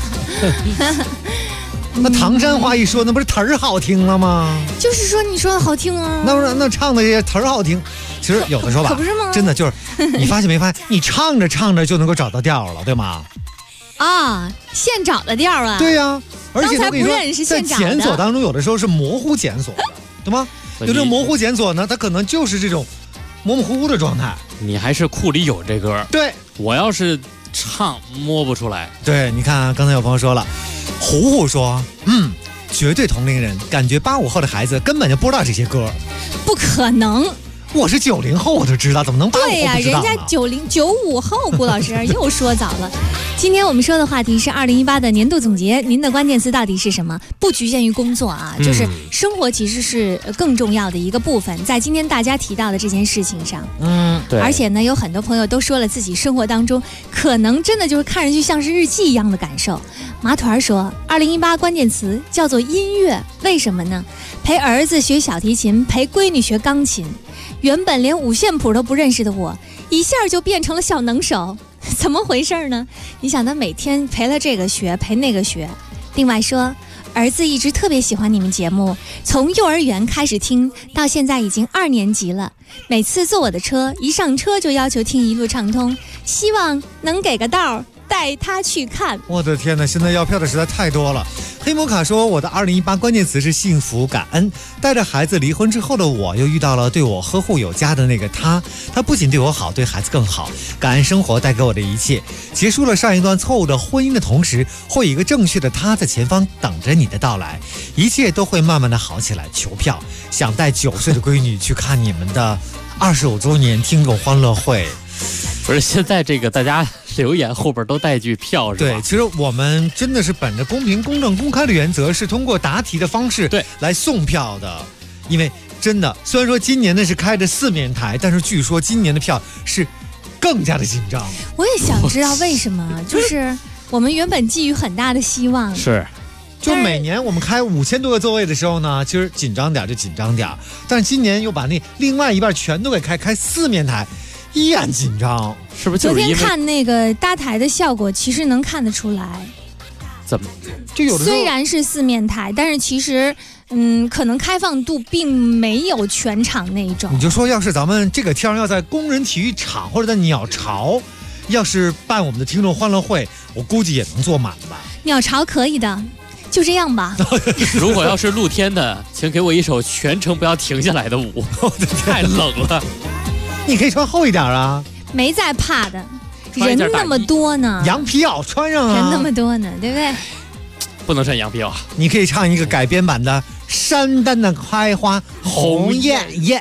那唐山话一说，那不是词儿好听了吗？ 就是说你说的好听啊。 那唱的这些词儿好听，其实有的时候吧， 可不是吗？ 真的就是，你发现没发现，你唱着唱着就能够找到调了，对吗？ 啊，现找的调啊。 对呀，而且我跟你说，在检索当中，有的时候是模糊检索，对吗？有这种模糊检索呢，它可能就是这种模模糊糊的状态。 你还是库里有这歌， 对， 我要是唱摸不出来。 对，你看刚才有朋友说了，胡胡说，绝对同龄人，感觉85后的孩子根本就不知道这些歌， 不可能。 我是90后，我就知道，怎么能85后不知道呢？ 对呀，人家95后，顾老师又说早了。今天我们说的话题是2018的年度总结，您的关键词到底是什么？不局限于工作啊，就是生活其实是更重要的一个部分，在今天大家提到的这件事情上， 对。 而且呢，有很多朋友都说了自己生活当中可能真的就是看上去像是日记一样的感受。马团说，2018关键词叫做音乐，为什么呢？陪儿子学小提琴，陪闺女学钢琴。原本连五线谱都不认识的我，一下就变成了小能手，怎么回事呢？你想他每天陪了这个学，陪那个学。另外说，儿子一直特别喜欢你们节目，从幼儿园开始听，到现在已经2年级了。每次坐我的车，一上车就要求听一路畅通，希望能给个道带他去看。 我的天哪，现在要票的实在太多了。黑摩卡说，我的2018关键词是幸福感恩。带着孩子离婚之后的我，又遇到了对我呵护有加的那个他不仅对我好，对孩子更好。感恩生活带给我的一切，结束了上一段错误的婚姻的同时，会有一个正确的他在前方等着你的到来，一切都会慢慢的好起来。求票，想带9岁的闺女去看你们的25周年听众欢乐会。 不是，现在这个大家留言后边都带句票是吧？ 对，其实我们真的是本着公平、公正、公开的原则，是通过答题的方式来送票的。因为真的，虽然说今年呢是开着4面台，但是据说今年的票是更加的紧张。 我也想知道为什么，就是我们原本寄予很大的希望， 是。 就每年我们开5000多个座位的时候呢，其实紧张点就紧张点，但是今年又把那另外一半全都给开4面台。依然紧张， 是不是？ 昨天看那个搭台的效果，其实能看得出来。 怎么？ 就有的时候虽然是4面台，但是其实，可能开放度并没有全场那一种。 你就说，要是咱们这个天要在工人体育场或者在鸟巢，要是办我们的听众欢乐会，我估计也能坐满吧。 鸟巢可以的。就这样吧。 如果要是露天的，请给我一首全程不要停下来的舞，太冷了。 你可以穿厚一点啊， 没在怕的，人那么多呢， 羊皮袄穿上啊， 人那么多呢，对不对？ 不能穿羊皮袄。 你可以唱一个改编版的《山丹的开花红艳艳》。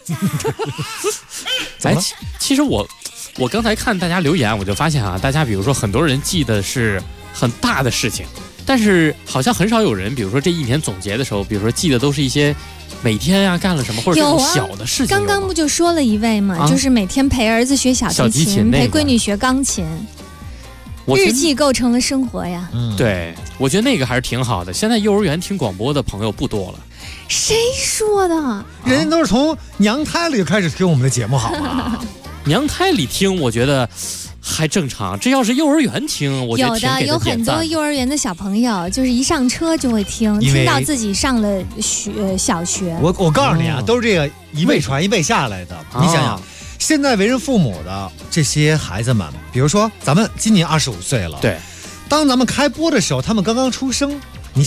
哎，其实我刚才看大家留言，我就发现啊，大家比如说很多人记得是很大的事情，但是好像很少有人，比如说这1年总结的时候，比如说记得都是一些。每天呀干了什么，或者这种小的事情。 刚刚不就说了一位吗？就是每天陪儿子学小提琴，陪闺女学钢琴。日记构成了生活呀。 对，我觉得那个还是挺好的。现在幼儿园听广播的朋友不多了。 谁说的？ 人家都是从娘胎里就开始听我们的节目，好吗？ 娘胎里听，我觉得。还正常，这要是幼儿园听，我觉得有很多幼儿园的小朋友，就是一上车就会听到自己上了小学。 我告诉你啊，都是这个一辈传一辈下来的。你想想，现在为人父母的这些孩子们，比如说咱们今年25岁了， 对， 当咱们开播的时候，他们刚刚出生，你想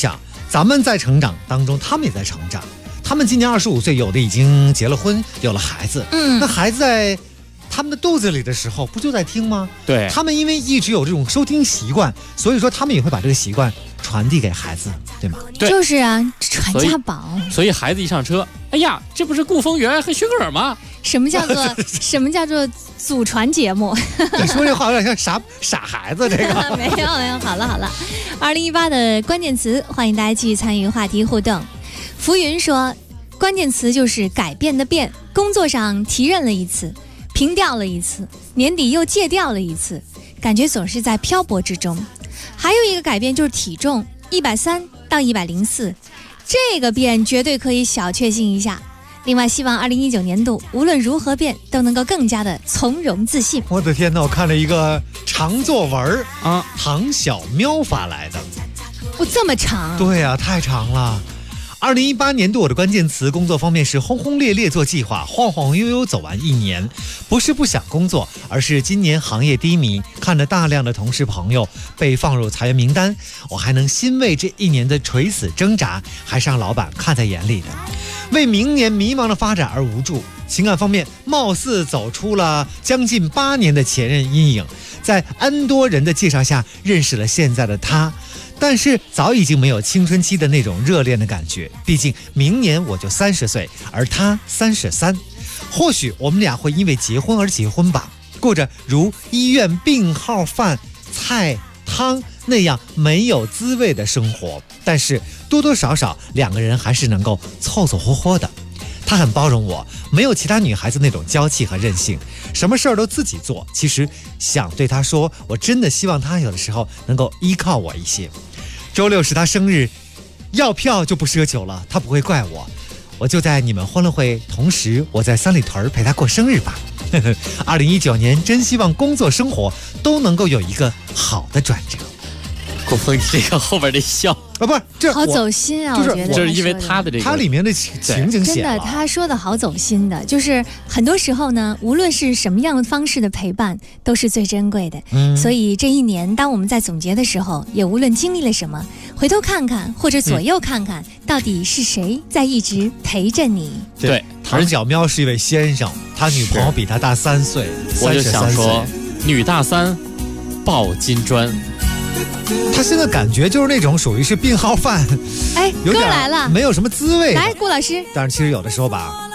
咱们在成长当中，他们也在成长。他们今年25岁，有的已经结了婚，有了孩子。那孩子在他们的肚子里的时候，不就在听吗？ 对， 他们因为一直有这种收听习惯，所以说他们也会把这个习惯传递给孩子，对吗？ 对， 就是啊，传家宝。 所以孩子一上车，哎呀，这不是顾风源和薛格尔吗？ 什么叫做祖传节目？ 你说这话有点像傻孩子，这个没有，好了，2018的关键词，欢迎大家继续参与话题互动。浮云说，关键词就是改变的变，工作上提任了一次，平调了一次，年底又借调了一次，感觉总是在漂泊之中。还有一个改变就是体重，130到104，这个变绝对可以小确幸一下。另外，希望2019年度无论如何变，都能够更加的从容自信。 我的天哪，我看了一个长作文啊，唐小喵发来的。 这么长？ 对啊，太长了。2018年度我的关键词工作方面是轰轰烈烈做计划，晃晃悠悠走完一年。不是不想工作，而是今年行业低迷，看着大量的同事朋友被放入裁员名单，我还能欣慰这一年的垂死挣扎，还是让老板看在眼里的。为明年迷茫的发展而无助。情感方面，貌似走出了将近8年的前任阴影，在 N 多人的介绍下认识了现在的他，但是早已经没有青春期的那种热恋的感觉。毕竟明年我就30岁，而他33，或许我们俩会因为结婚而结婚吧，过着如医院病号饭菜汤那样没有滋味的生活，但是多多少少两个人还是能够凑凑合合的。他很包容我，没有其他女孩子那种娇气和任性，什么事儿都自己做。其实想对他说，我真的希望他有的时候能够依靠我一些。周6是他生日，要票就不奢求了，他不会怪我。我就在你们欢乐会同时，我在三里屯陪他过生日吧。2019年真希望工作生活都能够有一个好的转折。 顾风，这个后边的笑啊，不是，这好走心啊！我觉得就是因为他的这个， 他里面的情景写了， 真的，他说的好走心的，就是很多时候呢，无论是什么样的方式的陪伴，都是最珍贵的。所以这一年，当我们在总结的时候，也无论经历了什么，回头看看或者左右看看，到底是谁在一直陪着你。 对， 唐小喵是一位先生，他女朋友比他大3岁， 我就想说，女大3，抱金砖。 他现在感觉就是那种属于是病号饭， 哎，歌来了， 没有什么滋味。 来，顾老师。 但是其实有的时候吧，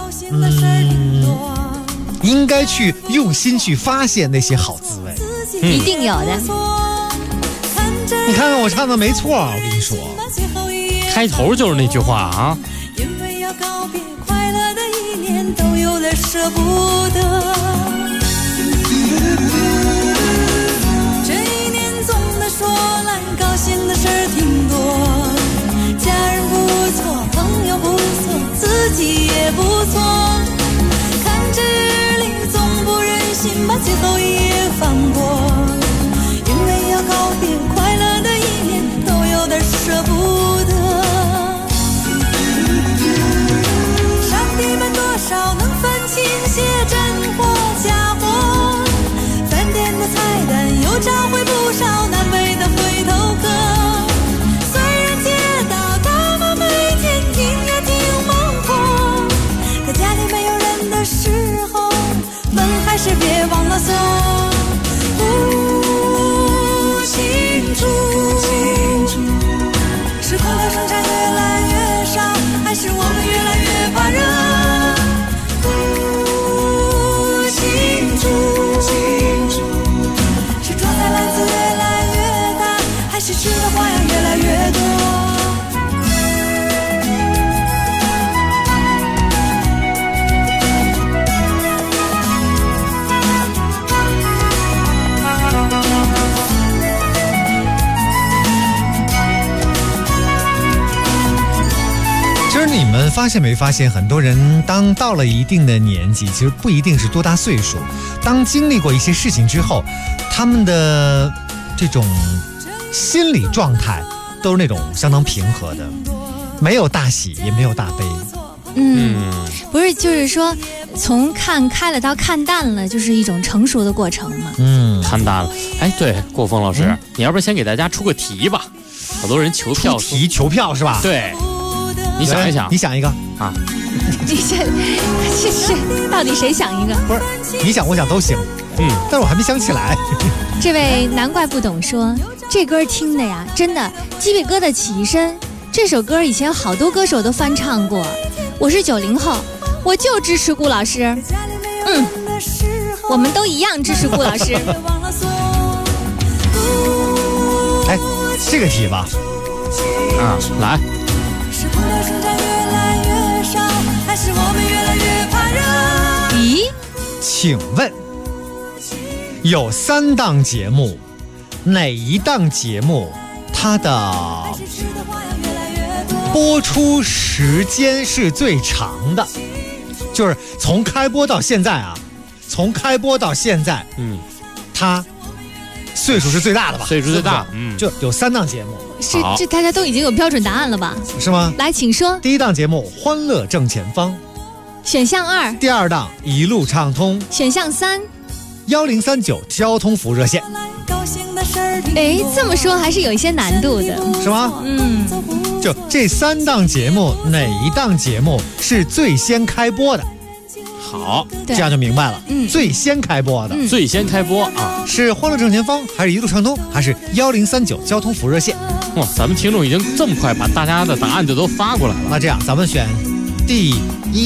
应该去用心去发现那些好滋味， 一定有的。 你看看我唱的没错，我跟你说， 开头就是那句话啊。 因为要告别快乐的一年，都有点舍不得。高兴的事儿挺多，家人不错，朋友不错，自己也不错。看着日历，总不忍心把最后一页放过，因为要告别快乐的一年，都有点舍不得。上帝们多少能分清些真货假货，饭店的菜单又找回不少南北的回头客。虽然街道大妈每天听也挺猛火，可家里没有人的时候，门还是别忘了锁。不清楚是口头生产越来越少，还是我们越来越怕热。不清楚是装载篮子越来越大，还是吃的花样越来越多。 其实你们发现没发现，很多人当到了一定的年纪，其实不一定是多大岁数，当经历过一些事情之后，他们的这种心理状态都是那种相当平和的，没有大喜也没有大悲。 不是，就是说从看开了到看淡了，就是一种成熟的过程嘛。 看淡了。哎，对，顾风老师，你要不先给大家出个题吧？ 好多人求票， 出题求票是吧？ 对，你想一想， 你想一个啊。 这到底谁想一个？ 不是，你想我想都行。但是我还没想起来。 这位难怪不懂说，这歌听的呀，真的鸡皮疙瘩起一身。这首歌以前好多歌手都翻唱过。我是90后，我就支持顾老师。我们都一样支持顾老师。 哎，这个题吧， 来。 咦， 请问有3档节目，哪一档节目它的播出时间是最长的？就是从开播到现在啊，它岁数是最大的吧？ 岁数最大， 就有3档节目。 是这大家都已经有标准答案了吧？ 是吗？ 来，请说。 第1档节目《欢乐正前方》， 选项2。 第2档《一路畅通》， 选项3。 1039交通服务热线。 哎，这么说还是有一些难度的， 是吗？就这3档节目，哪一档节目是最先开播的？好，这样就明白了。最先开播的， 最先开播啊， 是《欢乐正前方》，还是一路畅通，还是1039交通服务热线？ 哇，咱们听众已经这么快把大家的答案就都发过来了。 那这样，咱们选第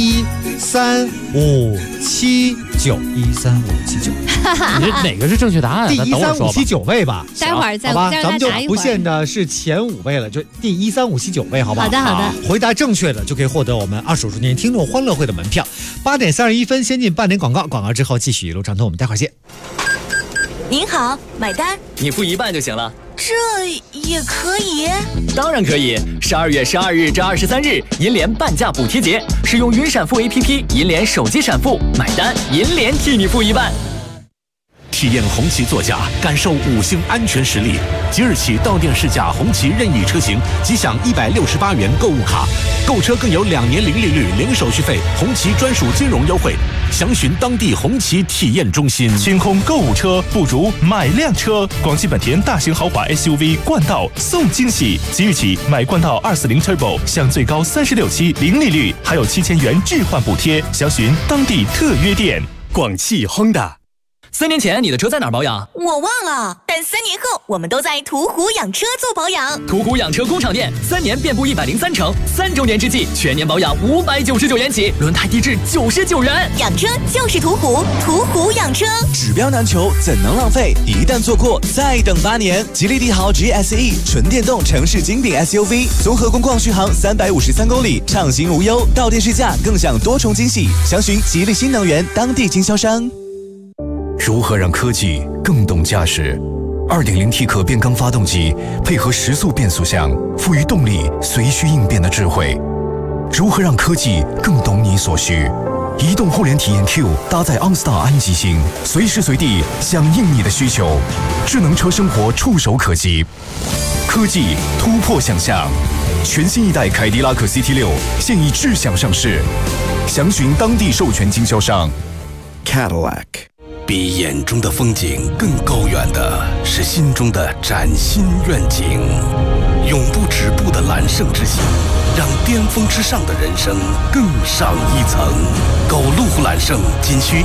1、3、5、7、9，1、3、5、7、9。 你这哪个是正确答案？ 第1、3、5、7、9位吧。 待会儿再好吧，咱们就不限的是前5位了，就第1、3、5、7、9位，好不好？ 好的，好的。 回答正确的就可以获得我们25周年听众欢乐会的门票。8点31分，先进半点广告，广告之后继续一路畅通，我们待会儿见。 您好，买单。 你付1半就行了。 这也可以？ 当然可以。12月12日至23日，银联半价补贴节，使用云闪付 APP， 银联手机闪付，买单银联替你付1半。 体验红旗座驾，感受5星安全实力。即日起到店试驾红旗任意车型，即享168元购物卡，购车更有2年零利率、零手续费，红旗专属金融优惠。详询当地红旗体验中心。 清空购物车，不如买辆车。广汽本田大型豪华 SUV 冠道送惊喜，即日起买冠道240 Turbo 享最高36期零利率，还有7000元置换补贴。详询当地特约店。 广汽 Honda。 3年前你的车在哪儿保养？ 我忘了，但3年后我们都在途虎养车做保养。 途虎养车工厂店，3年遍布103城，3周年之际全年保养599元起，轮胎低至99元。 养车就是途虎，途虎养车。 指标难求，怎能浪费？一旦错过，再等8年。吉利帝豪 GSE 纯电动城市精品 SUV， 综合工况续航353公里，畅行无忧。到店试驾更享多重惊喜，详询吉利新能源当地经销商。 如何让科技更懂驾驶？ 2.0T 可变缸发动机配合时速变速箱，赋予动力随需应变的智慧。如何让科技更懂你所需？移动互联体验 Q 搭载 OnStar 安吉星，随时随地响应你的需求。智能车生活触手可及，科技突破想象。全新一代凯迪拉克 CT6 现已智享上市，详询当地授权经销商。 Cadillac。 比眼中的风景更高远的是心中的崭新愿景，永不止步的揽胜之心，让巅峰之上的人生更上一层。购路虎揽胜仅需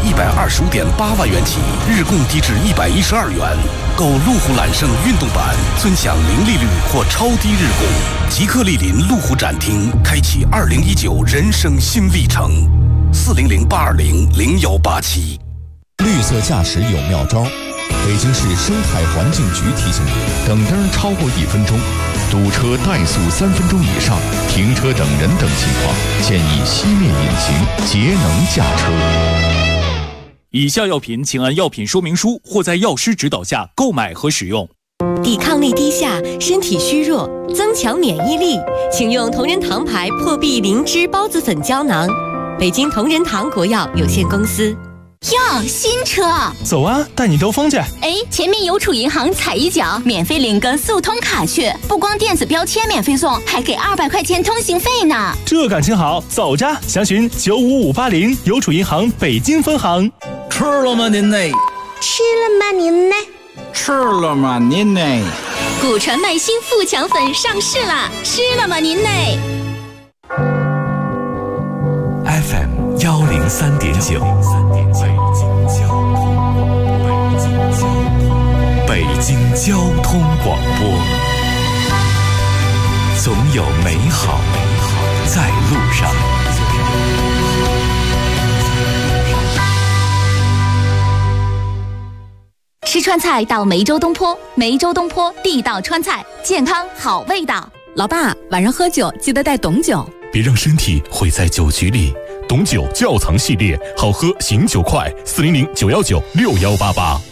125.8万元起，日供低至112元。购路虎揽胜运动版，尊享零利率或超低日供。即刻莅临路虎展厅，开启2019人生新历程。400-820-0187。 绿色驾驶有妙招，北京市生态环境局提醒你：等灯超过1分钟，堵车怠速3分钟以上，停车等人等情况，建议熄灭引擎，节能驾车。 以下药品请按药品说明书或在药师指导下购买和使用。 抵抗力低下，身体虚弱，增强免疫力，请用同仁堂牌破壁灵芝孢子粉胶囊。北京同仁堂国药有限公司。 哟，新车， 走啊，带你兜风去。 哎，前面邮储银行踩一脚，免费领个速通卡去，不光电子标签免费送，还给200块钱通行费呢。 这感情好，走着，详询95580邮储银行北京分行。 吃了吗您呢？ 吃了吗您呢？ 吃了吗您呢？ 古传麦新富强粉上市啦，吃了吗您嘞 FM 103.9，北京交通广播，总有美好在路上。 吃川菜到梅州东坡，梅州东坡地道川菜，健康好味道。 老爸，晚上喝酒记得带董酒， 别让身体毁在酒局里。董酒窖藏系列，好喝醒酒快，400-919-6188。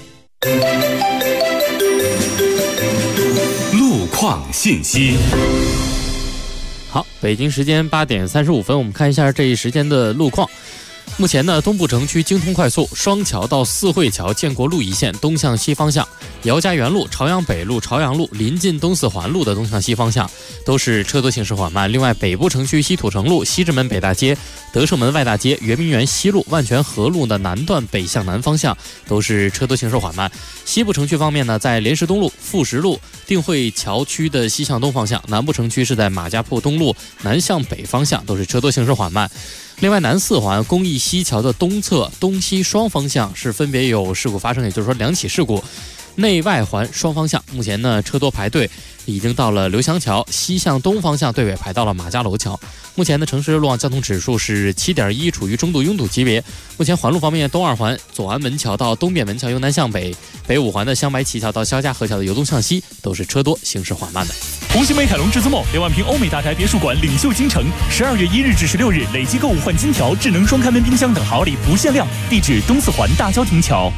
路况信息。 好，北京时间8点35分，我们看一下这一时间的路况。目前呢，东部城区京通快速双桥到四惠桥建国路一线东向西方向，姚家园路、朝阳北路、朝阳路临近东四环路的东向西方向都是车多行驶缓慢。另外，北部城区西土城路、西直门北大街、德胜门外大街、圆明园西路、万泉河路的南段北向南方向都是车多行驶缓慢。西部城区方面呢，在莲石东路、富石路、定慧桥区的西向东方向，南部城区是在马家铺东路南向北方向都是车多行驶缓慢。另外，南四环公益西桥的东侧东西双方向是分别有事故发生，也就是说2起事故。内外环双方向目前呢车多排队，已经到了刘翔桥，西向东方向队尾排到了马家楼桥。目前的城市路网交通指数是7.1，处于中度拥堵级别。目前环路方面，东二环左安门桥到东便门桥由南向北，北五环的香白旗桥到肖家河桥的由东向西都是车多行驶缓慢的。 红星美凯龙至尊梦2万平欧美大宅别墅馆领袖京城，12月1日至16日累计购物换金条、智能双开门冰箱等好礼不限量，地址东四环大郊亭桥。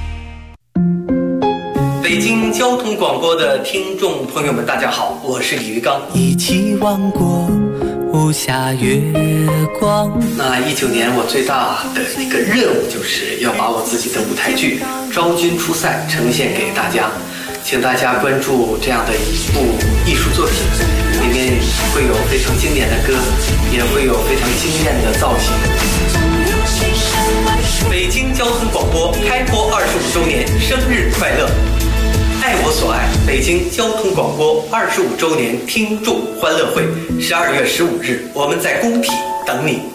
北京交通广播的听众朋友们，大家好，我是李玉刚。 一起望过无暇月光。 那19年我最大的一个任务就是要把我自己的舞台剧《昭君出塞》呈现给大家，请大家关注这样的一部艺术作品，里面会有非常经典的歌，也会有非常惊艳的造型。北京交通广播开播25周年，生日快乐！爱我所爱，北京交通广播25周年听众欢乐会，12月15日，我们在工体等你。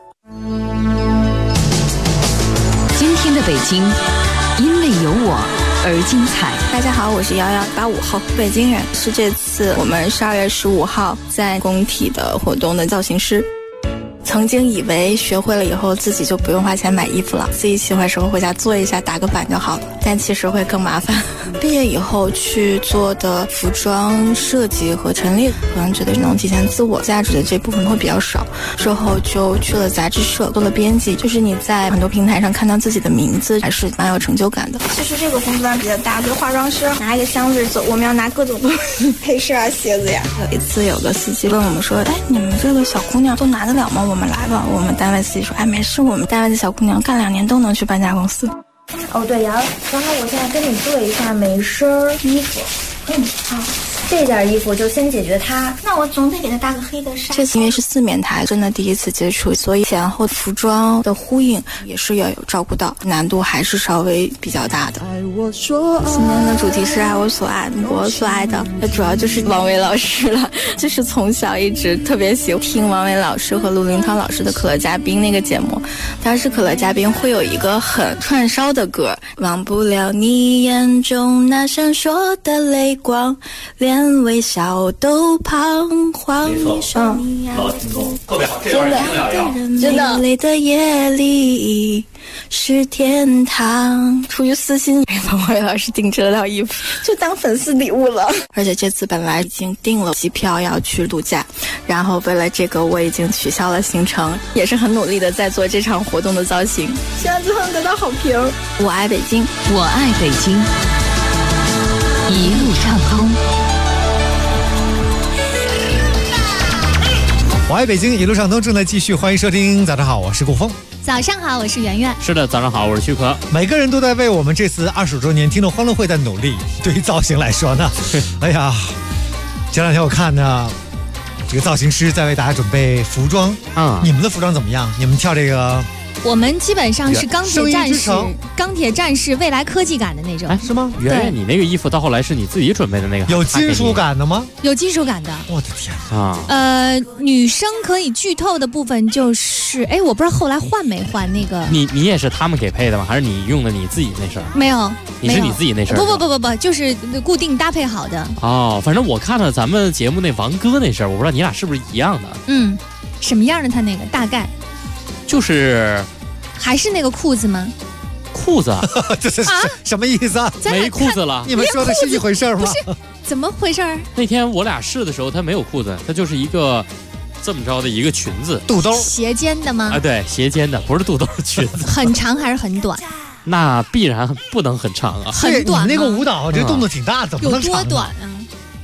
今天的北京，因为有我而精彩。 大家好，我是1185后北京人，是这次我们12月15号在工体的活动的造型师。曾经以为学会了以后自己就不用花钱买衣服了，自己喜欢时候回家做一下打个版就好了，但其实会更麻烦。毕业以后去做的服装设计和陈列，可能觉得能体现自我价值的这部分会比较少，之后就去了杂志社做了编辑，就是你在很多平台上看到自己的名字还是蛮有成就感的。其实这个工作量比较大，对化妆师拿一个箱子走，我们要拿各种东西，配饰啊鞋子呀。有一次有个司机问我们说，哎，你们这个小姑娘都拿得了吗？我们来吧。我们单位司机说，哎，没事，我们单位的小姑娘干2年都能去搬家公司。 哦，对，然后我现在跟你做一下每身衣服。好，这件衣服就先解决它。 那我总得给它搭个黑的纱。这次因为是4面台，真的第一次接触，所以前后服装的呼应也是要有照顾到，难度还是稍微比较大的。今年的主题是爱我所爱，我所爱的主要就是王维老师了，就是从小一直特别喜欢听王维老师和陆林涛老师的可乐嘉宾那个节目，当时可乐嘉宾会有一个很串烧的歌，忘不了你眼中那闪烁的泪光，连微笑都彷徨。你说你要特别好，这段真的累的夜里是天堂。出于私心给王维老师定制了套衣服，就当粉丝礼物了。而且这次本来已经订了机票要去度假，然后为了这个我已经取消了行程，也是很努力的在做这场活动的造型，希望最后能得到好评。我爱北京， 我爱北京，一路畅通。 我爱北京，一路畅通正在继续，欢迎收听。早上好，我是顾峰。 早上好，我是圆圆。 是的，早上好，我是许可。 每个人都在为我们这次25周年听众欢乐会在努力。对于造型来说呢，哎呀，前2天我看呢，这个造型师在为大家准备服装啊。你们的服装怎么样？你们跳这个我们基本上是钢铁战士生意之城、 钢铁战士、未来科技感的那种。 哎， 是吗？ 圆圆，你那个衣服到后来是你自己准备的那个， 有金属感的吗？ 有金属感的。 我的天啊！ 女生可以剧透的部分就是，哎，我不知道后来换没换那个。 你也是他们给配的吗？还是你用的你自己那身？ 没有， 你是你自己那身？ 不，就是固定搭配好的。 哦，反正我看了咱们节目那王哥那身，我不知道你俩是不是一样的。 嗯，什么样的他那个大概？ 就是还是那个裤子吗？ 裤子这是什么意思啊？ 没裤子了？ 你们说的是一回事吗？ 不是，怎么回事？ 那天我俩试的时候，他没有裤子，他就是一个这么着的一个裙子， 肚兜斜肩的吗？ 啊，对，斜肩的，不是肚兜的裙子。 很长还是很短？ 那必然不能很长啊， 很短。 你那个舞蹈这动作挺大，怎么能长？ 有多短啊？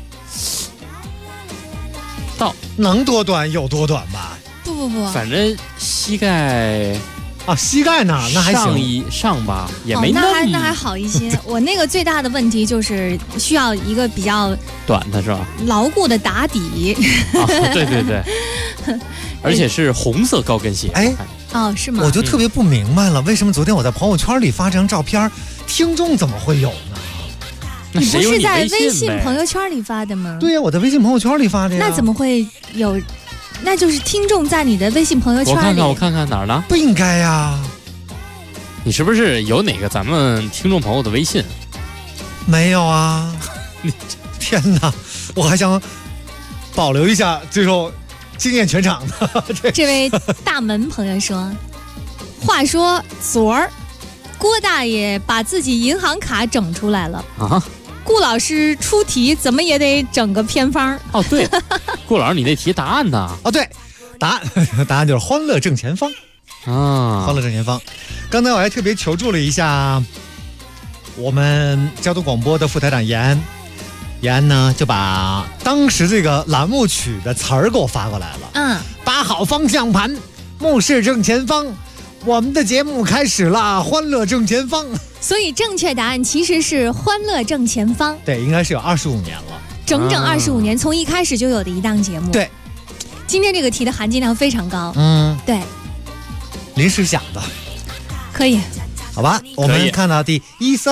能多短有多短吧？ 不， 反正膝盖啊，膝盖呢？那还行， 上吧，也没那么那还好一些。我那个最大的问题就是需要一个比较短的是吧？ 牢固的打底。 对，而且是红色高跟鞋。 哎， 哦，是吗？ 我就特别不明白了，为什么昨天我在朋友圈里发这张照片，听众怎么会有呢？ 你不是在微信朋友圈里发的吗？ 对呀，我在微信朋友圈里发的呀。 那怎么会有？那就是听众在你的微信朋友圈里。 我看看哪儿呢？ 不应该呀。 你是不是有哪个咱们听众朋友的微信？ 没有啊。天哪，我还想保留一下最后惊艳全场的。 这位大门朋友说，话说昨儿郭大爷把自己银行卡整出来了啊。顾老师出题怎么也得整个偏方哦。对，顾老师，你那题答案呢？ 哦，对，答案就是欢乐正前方啊，欢乐正前方。刚才我还特别求助了一下我们交通广播的副台长延安呢，就把当时这个栏目曲的词儿给我发过来了。把好方向盘，目视正前方。我们的节目开始了，欢乐正前方。 所以正确答案其实是欢乐正前方。 对，应该是有25年了， 整25年，从一开始就有的一档节目。 对， 今天这个题的含金量非常高。对， 临时想的， 可以。 好吧，我们看到第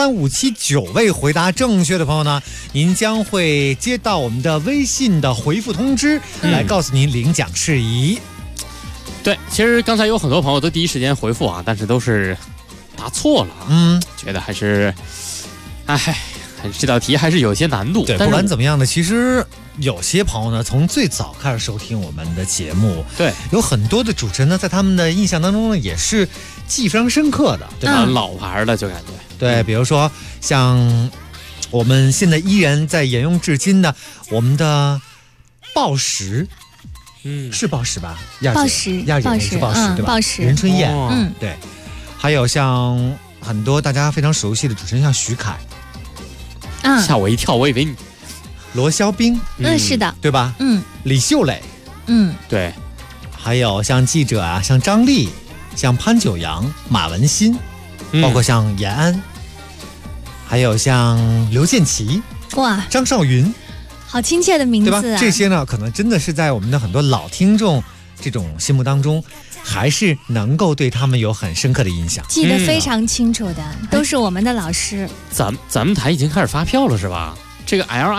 13579位回答正确的朋友呢，您将会接到我们的微信的回复通知，来告诉您领奖事宜。 对，其实刚才有很多朋友都第一时间回复啊，但是都是答错了。觉得还是，这道题还是有些难度。 对，不管怎么样呢，其实有些朋友呢，从最早开始收听我们的节目， 对， 有很多的主持人呢，在他们的印象当中呢，也是记忆非常深刻的， 对吧？老牌的就感觉。 对，比如说像我们现在依然在沿用至今的我们的报时。是报时吧？ 报时， 是报时，对吧？ 报时， 任春燕，对。还有像很多大家非常熟悉的主持人，像徐凯， 吓我一跳，我以为你罗肖冰， 是的， 对吧？李秀蕾， 对。 还有像记者啊，像张丽，像潘九阳、马文新，包括像延安，还有像刘建奇， 哇， 张少云。 好亲切的名字啊， 对吧？这些呢，可能真的是在我们的很多老听众这种心目当中，还是能够对他们有很深刻的印象， 记得非常清楚的，都是我们的老师。 咱们台已经开始发票了是吧？这个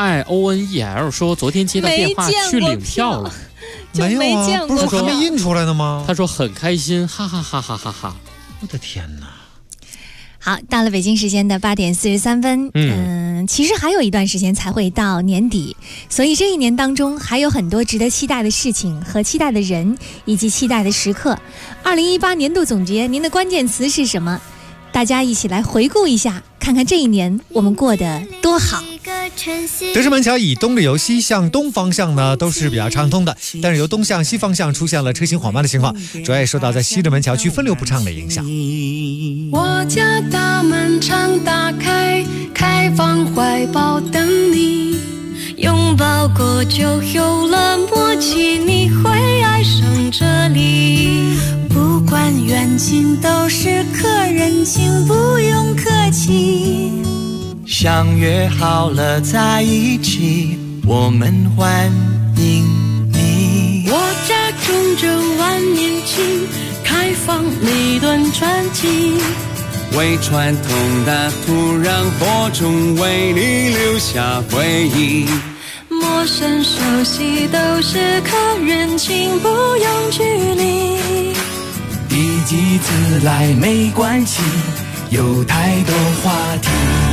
LIONEL 说昨天接到电话去领票了， 没见过， 不是还没印出来的吗？ 他说很开心，哈哈哈哈哈哈！ 我的天哪！ 好，到了北京时间的8点43分，其实还有一段时间才会到年底，所以这一年当中还有很多值得期待的事情和期待的人以及期待的时刻。2018年度总结，您的关键词是什么？大家一起来回顾一下，看看这一年我们过得多好。 德胜门桥以东的由西向东方向呢都是比较畅通的，但是由东向西方向出现了车行缓慢的情况，主要也受到在西直门桥区分流不畅的影响。 我家大门常打开，开放怀抱等你，拥抱过就有了默契，你会爱上这里。不管远近都是客人，请不用客气。 相约好了在一起，我们欢迎你。 我家种着万年青，开开放每段传奇，为传统的土壤播种，为你留下回忆。 陌生熟悉都是客人，请不用距离。 一己自来没关系，有太多话题。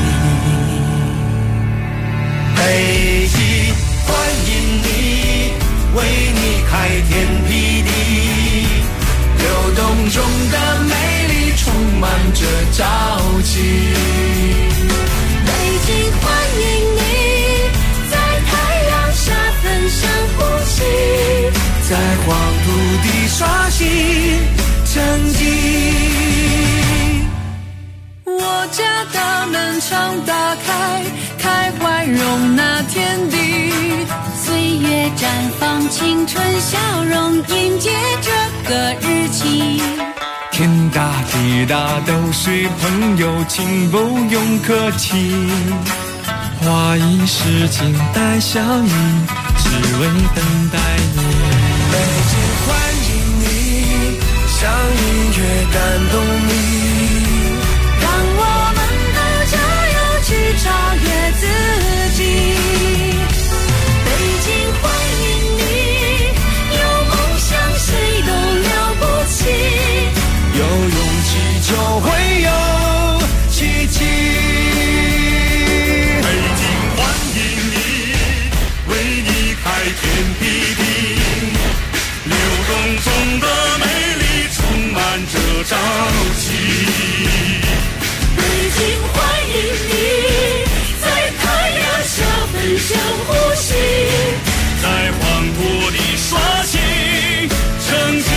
北极欢迎你，为你开天辟地，流动中的美丽充满着朝气。 北京欢迎你，在太阳下分享呼吸， 在黄土地刷新成绩。 我家大门常打开，开怀容纳天地，岁月绽放青春笑容，迎接这个日期。 天大地大都是朋友，请不用客气。花一世静待相遇，只为等待你。北京欢迎你，像音乐感动你。 让我们都加油去超越自己。北京欢迎你，有梦想谁都了不起， 有勇气就会有奇迹。北京欢迎你，为你开天辟地，流动中的美丽充满着朝气。 北京欢迎你，在太阳下分享呼吸， 在黄土地刷新成绩。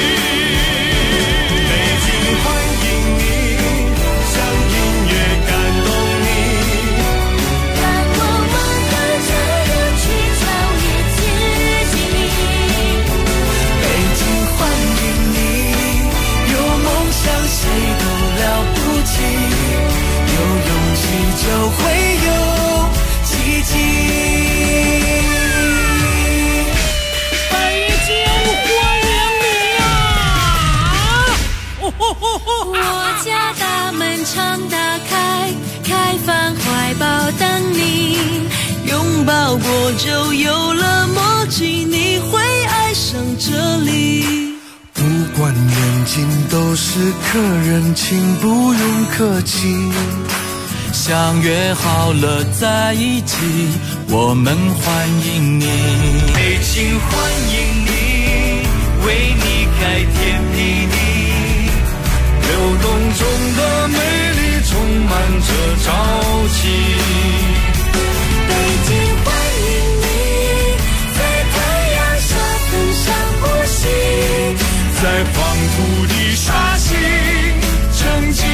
北京欢迎你，像音乐感动你。 让我们都加油去超越自己。 北京欢迎你，有梦想谁都了不起，有勇气就会有奇迹。北京欢迎你啊！ 我家大门常打开，开放怀抱等你，拥抱过就有了默契，你会爱上这里。 不管远近都是客人，请不用客气。相约好了在一起，我们欢迎你。北京欢迎你，为你开天辟地，流动中的美丽充满着朝气。 北京欢迎你，在太阳下分享呼吸， 在黄土地刷新成绩。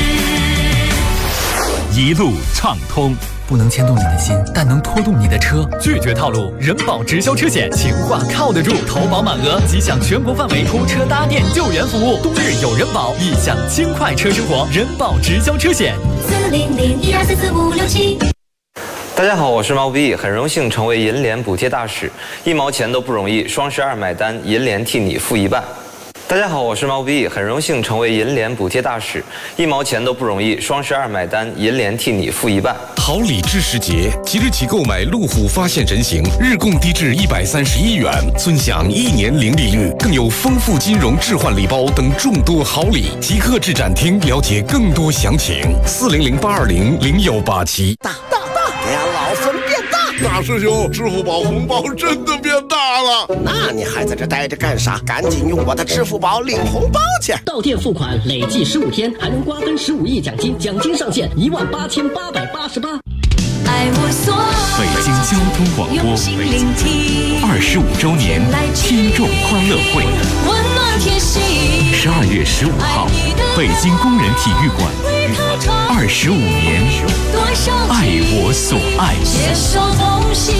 一路畅通， 不能牵动你的心，但能拖动你的车。拒绝套路，人保直销车险，情话靠得住，投保满额即享全国范围拖车搭电救援服务。冬日有人保，一享轻快车生活。人保直销车险 40012444567。 大家好，我是毛不易，很荣幸成为银联补贴大使，1毛钱都不容易，双12买单，银联替你付一半。大家好，我是毛不易，很荣幸成为银联补贴大使，1毛钱都不容易，双12买单，银联替你付一半。 好礼智时节，即日起购买路虎发现人形，日供低至131元，尊享1年零利率，更有丰富金融置换礼包等众多好礼。即刻至展厅了解更多详情，400-820-0187。 大，给俺老孙变大！ 大师兄，支付宝红包真的变大了， 那你还在这待着干啥？赶紧用我的支付宝领红包去！ 到店付款累计15天，还能瓜分15亿奖金，奖金上限18888。 爱我所北京交通广播25周年听众欢乐会， 温暖贴心。 12月15号，北京工人体育馆，25年，爱我所爱， 携手同行。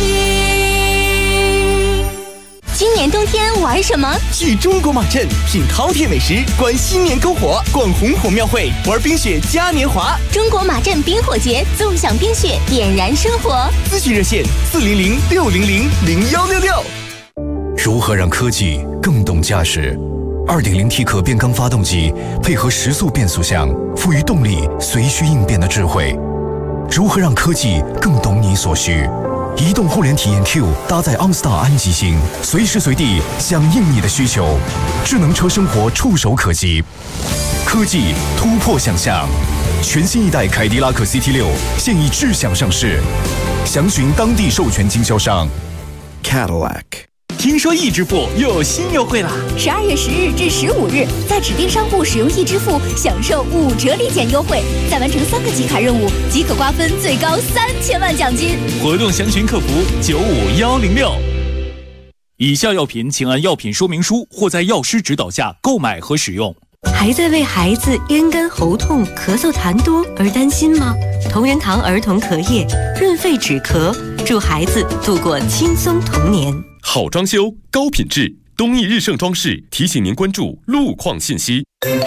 今年冬天玩什么？ 去中国马镇品饕餮美食，观新年篝火，逛红火庙会，玩冰雪嘉年华。 中国马镇冰火节，纵享冰雪，点燃生活。 咨询热线400-600-0166。 如何让科技更懂驾驶 2.0T 可变缸发动机配合时速变速箱，赋予动力随需应变的智慧。如何让科技更懂你所需？移动互联体验 Q 搭载 OnStar 安吉星，随时随地响应你的需求。智能车生活触手可及，科技突破想象。全新一代凯迪拉克 CT6 现已智享上市，详询当地授权经销商 Cadillac。 听说易支付又有新优惠啦 ！12月10日至15日，在指定商户使用易支付，享受5折立减优惠，再完成3个集卡任务即可瓜分最高3000万奖金。 活动详询客服95106。以下药品请按药品说明书或在药师指导下购买和使用。 还在为孩子咽干喉痛、咳嗽痰多而担心吗？同仁堂儿童咳液润肺止咳，祝孩子度过轻松童年。 好装修，高品质，东益日盛装饰提醒您关注路况信息。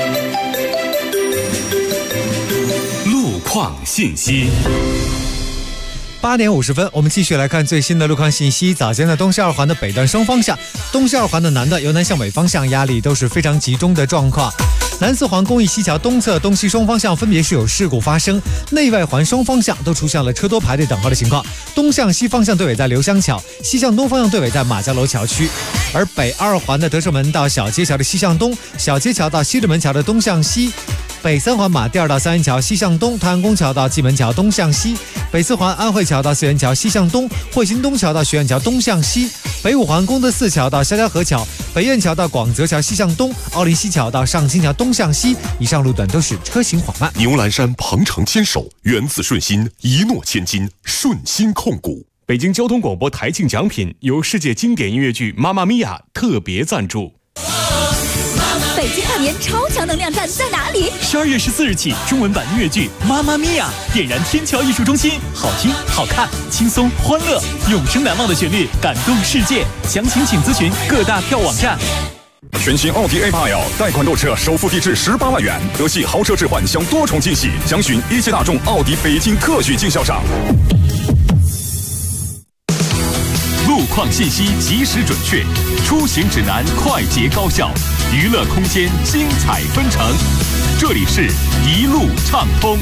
路况信息。 8点50分，我们继续来看最新的路况信息。早间的东西二环的北段双方向，东西二环的南段由南向北方向压力都是非常集中的状况。南四环公益西桥东侧东西双方向分别是有事故发生，内外环双方向都出现了车多排队等候的情况。东向西方向队尾在刘香桥，西向东方向队尾在马家楼桥区。而北二环的德胜门到小街桥的西向东，小街桥到西直门桥的东向西。北三环马甸儿到三元桥西向东，太阳宫桥到蓟门桥东向西；北四环安慧桥到四元桥西向东，汇新东桥到学院桥东向西；北五环功德寺桥到肖家河桥，北苑桥到广泽桥西向东，奥林西桥到上清桥东向西。以上路段都是车行缓慢。 牛栏山鹏程牵手，源自顺心，一诺千金，顺心控股。 北京交通广播台庆奖品由世界经典音乐剧《妈妈咪呀》特别赞助。 北京跨年超强能量站在哪里 ？12月14日起，中文版音乐剧《妈妈咪呀》点燃天桥艺术中心，好听、好看、轻松、欢乐，永生难忘的旋律，感动世界。详情请咨询各大票网站。 全新奥迪 A8L 贷款购车，首付低至18万元，德系豪车置换享多重惊喜。详询一汽大众奥迪北京特许经销商。 路况信息及时准确，出行指南快捷高效，娱乐空间精彩纷呈。这里是一路畅通。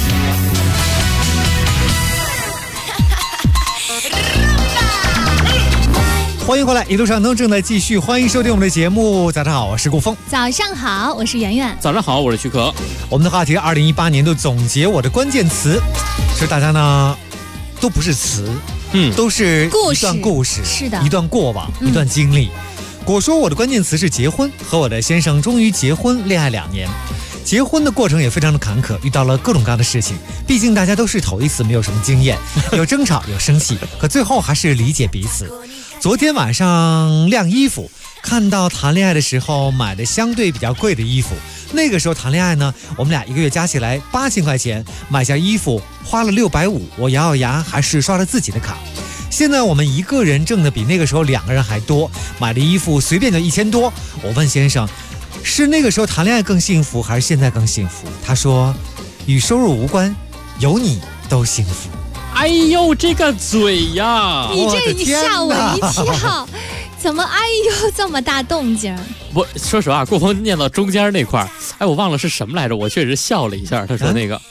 欢迎回来，一路畅通正在继续，欢迎收听我们的节目。早上好，我是顾峰。 早上好，我是圆圆。 早上好，我是许可。 我们的话题2018年度总结，我的关键词，其实大家呢都不是词。都是一段故事， 是的， 一段过往，一段经历。我说我的关键词是结婚，和我的先生终于结婚，恋爱2年。结婚的过程也非常的坎坷，遇到了各种各样的事情。毕竟大家都是头一次，没有什么经验，有争吵，有生气，可最后还是理解彼此。昨天晚上晾衣服，看到谈恋爱的时候买的相对比较贵的衣服。那个时候谈恋爱呢，我们俩1个月加起来8000块钱，买下衣服花了650，我咬咬牙还是刷了自己的卡。现在我们1个人挣的比那个时候2个人还多，买的衣服随便就1000多。我问先生，是那个时候谈恋爱更幸福，还是现在更幸福？他说，与收入无关，有你都幸福。 哎呦，这个嘴呀！ 你这一吓我一跳，怎么哎呦这么大动静？ 我说实话，顾峰念到中间那块儿，哎，我忘了是什么来着，我确实笑了一下。他说那个，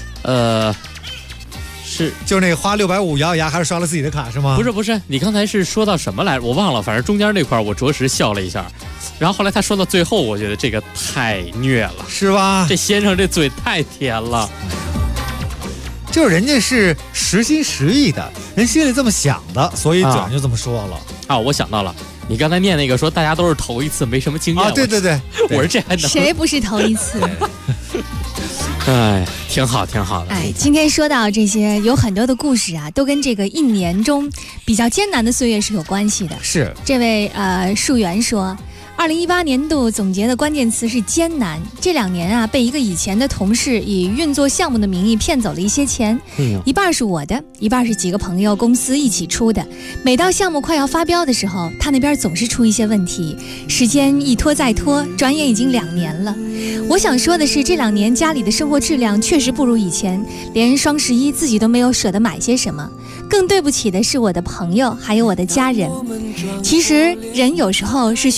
是就是那个花650咬咬牙还是刷了自己的卡是吗？ 不是，你刚才是说到什么来着？我忘了，反正中间那块我着实笑了一下。然后后来他说到最后，我觉得这个太虐了， 是吧？ 这先生这嘴太甜了。 就是人家是实心实意的，人心里这么想的，所以嘴上就这么说了。 我想到了，你刚才念那个说大家都是头一次，没什么经验。 对， 我是这还能谁不是头一次？ 哎，挺好的。 哎，今天说到这些，有很多的故事啊，都跟这个1年中比较艰难的岁月是有关系的。 是这位树源说，2018年度总结的关键词是艰难。这2年啊，被一个以前的同事以运作项目的名义骗走了一些钱，一半是我的，一半是几个朋友公司一起出的。每到项目快要发标的时候，他那边总是出一些问题，时间一拖再拖，转眼已经2年了。我想说的是，这2年家里的生活质量确实不如以前，连双11自己都没有舍得买些什么。更对不起的是我的朋友，还有我的家人。其实人有时候是需要做一些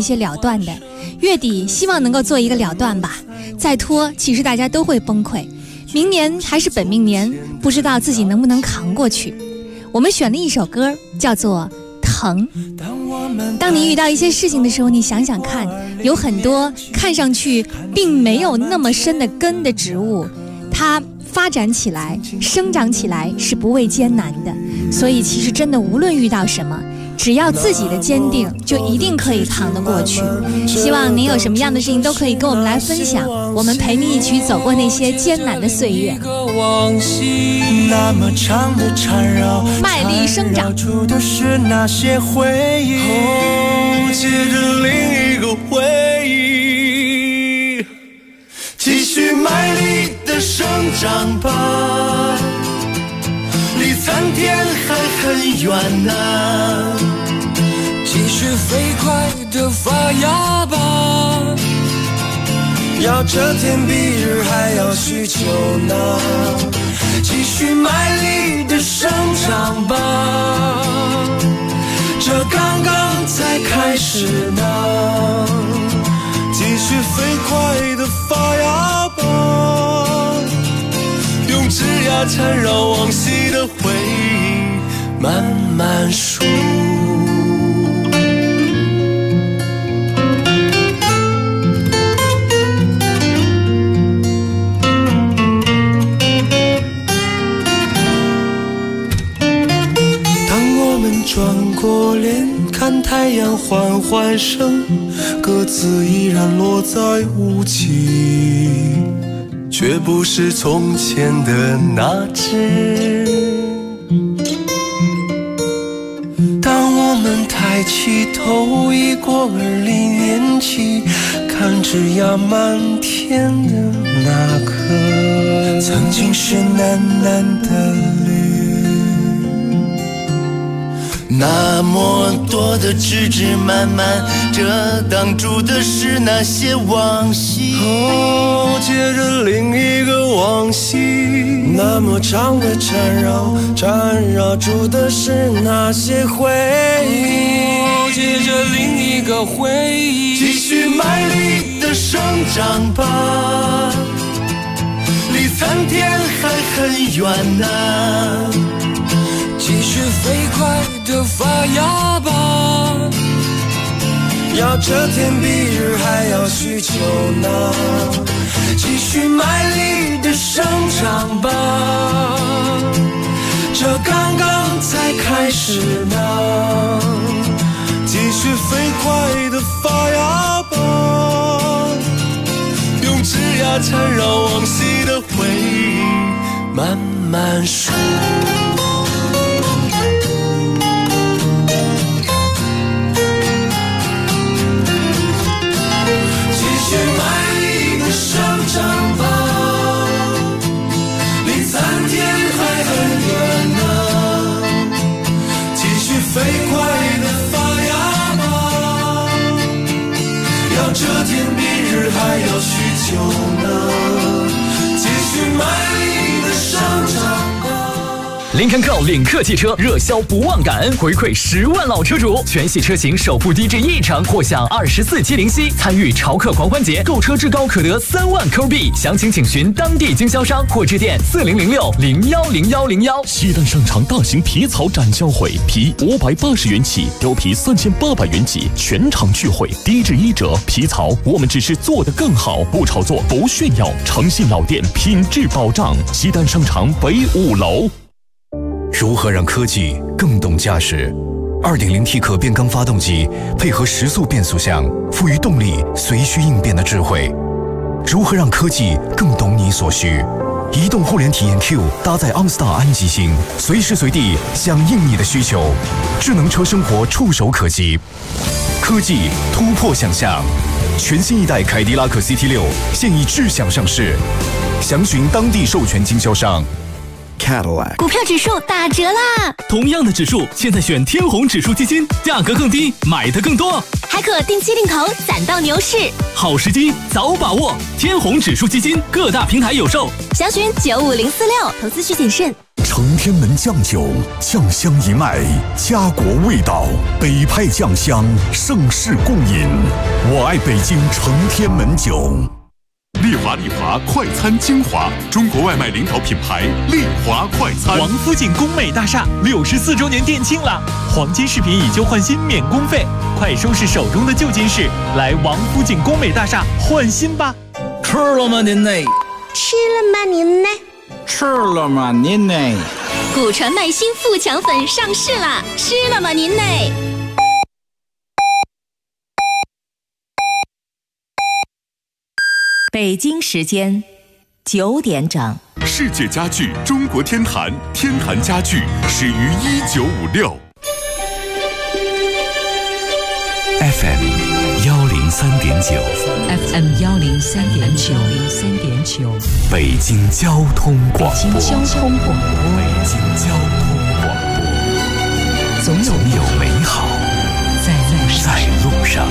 些了断的。月底希望能够做一个了断吧，再拖其实大家都会崩溃。明年还是本命年，不知道自己能不能扛过去。我们选了一首歌，叫做《疼》。当你遇到一些事情的时候，你想想看，有很多看上去并没有那么深的根的植物，它发展起来、生长起来是不畏艰难的。所以其实真的无论遇到什么，只要自己的坚定，就一定可以扛得过去。希望您有什么样的事情都可以跟我们来分享，我们陪你一起走过那些艰难的岁月。 那么长的缠绕， 卖力生长住的是那些回忆，接着另一个回忆，继续卖力的生长吧，离参天还很远呢，继续飞快的发芽吧，要这天比日还要需求呢，继续卖力的生长吧，这刚刚才开始呢，继续飞快的发芽吧，用枝桠缠绕往昔的回忆慢慢数。转过脸看太阳缓缓升，鸽子依然落在雾气，却不是从前的那只。当我们抬起头，已过20年纪，看枝桠满天的那颗，曾经是蓝蓝的绿。那么多的枝枝蔓蔓，这挡住的是那些往昔，接着另一个往昔，那么长的缠绕住的是那些回忆，接着另一个回忆，继续卖力的生长吧，离参天还很远呢，继续飞快的发芽吧，要这天比日还要需求呢，继续卖力的生长吧，这刚刚才开始呢，继续飞快的发芽吧，用枝桠缠绕往昔的回忆慢慢数。继续卖力的生长吧，离参天还很远呢，继续飞快的发芽吧，要这天比日还要需求呢，继续卖力的生长吧。 林肯 Go 领克汽车热销不忘感恩，回馈10万老车主，全系车型首付低至1成，或享24期零息。参与潮客狂欢节，购车至高可得3万 Q 币。详情请询当地经销商或致电4006010101。 西单商场大型皮草展销会，皮580元起，貂皮3800元起，全场聚会，低至1折。皮草我们只是做得更好，不炒作，不炫耀，诚信老店，品质保障。西单商场北5楼。 如何让科技更懂驾驶？2.0T 可变缸发动机配合时速变速箱，赋予动力随需应变的智慧。如何让科技更懂你所需？移动互联体验 Q 搭载 OnStar 安吉星，随时随地响应你的需求。智能车生活触手可及，科技突破想象。全新一代凯迪拉克 CT6 现已智享上市，详询当地授权经销商。 Cadillac 股票指数打折啦！ 同样的指数，现在选天弘指数基金，价格更低，买的更多， 还可定期定投，攒到牛市。 好时机，早把握！天弘指数基金各大平台有售， 详询95046。投资需谨慎。 承天门酱酒，酱香一脉，家国味道，北派酱香，盛世共饮。我爱北京承天门酒。 丽华快餐精华，中国外卖领导品牌丽华快餐。 王府井工美大厦64周年店庆了，黄金饰品以旧换新免工费，快收拾手中的旧金饰，来王府井工美大厦换新吧。 吃了吗您呢？ 吃了吗您呢？ 吃了吗您呢？ 古传麦新富强粉上市啦，吃了吗您呢？ 北京时间9点整。 世界家具中国天坛，天坛家具始于1956。 FM 103.9 FM 103.9 北京交通广播。 北京交通广播。总有美好在路上。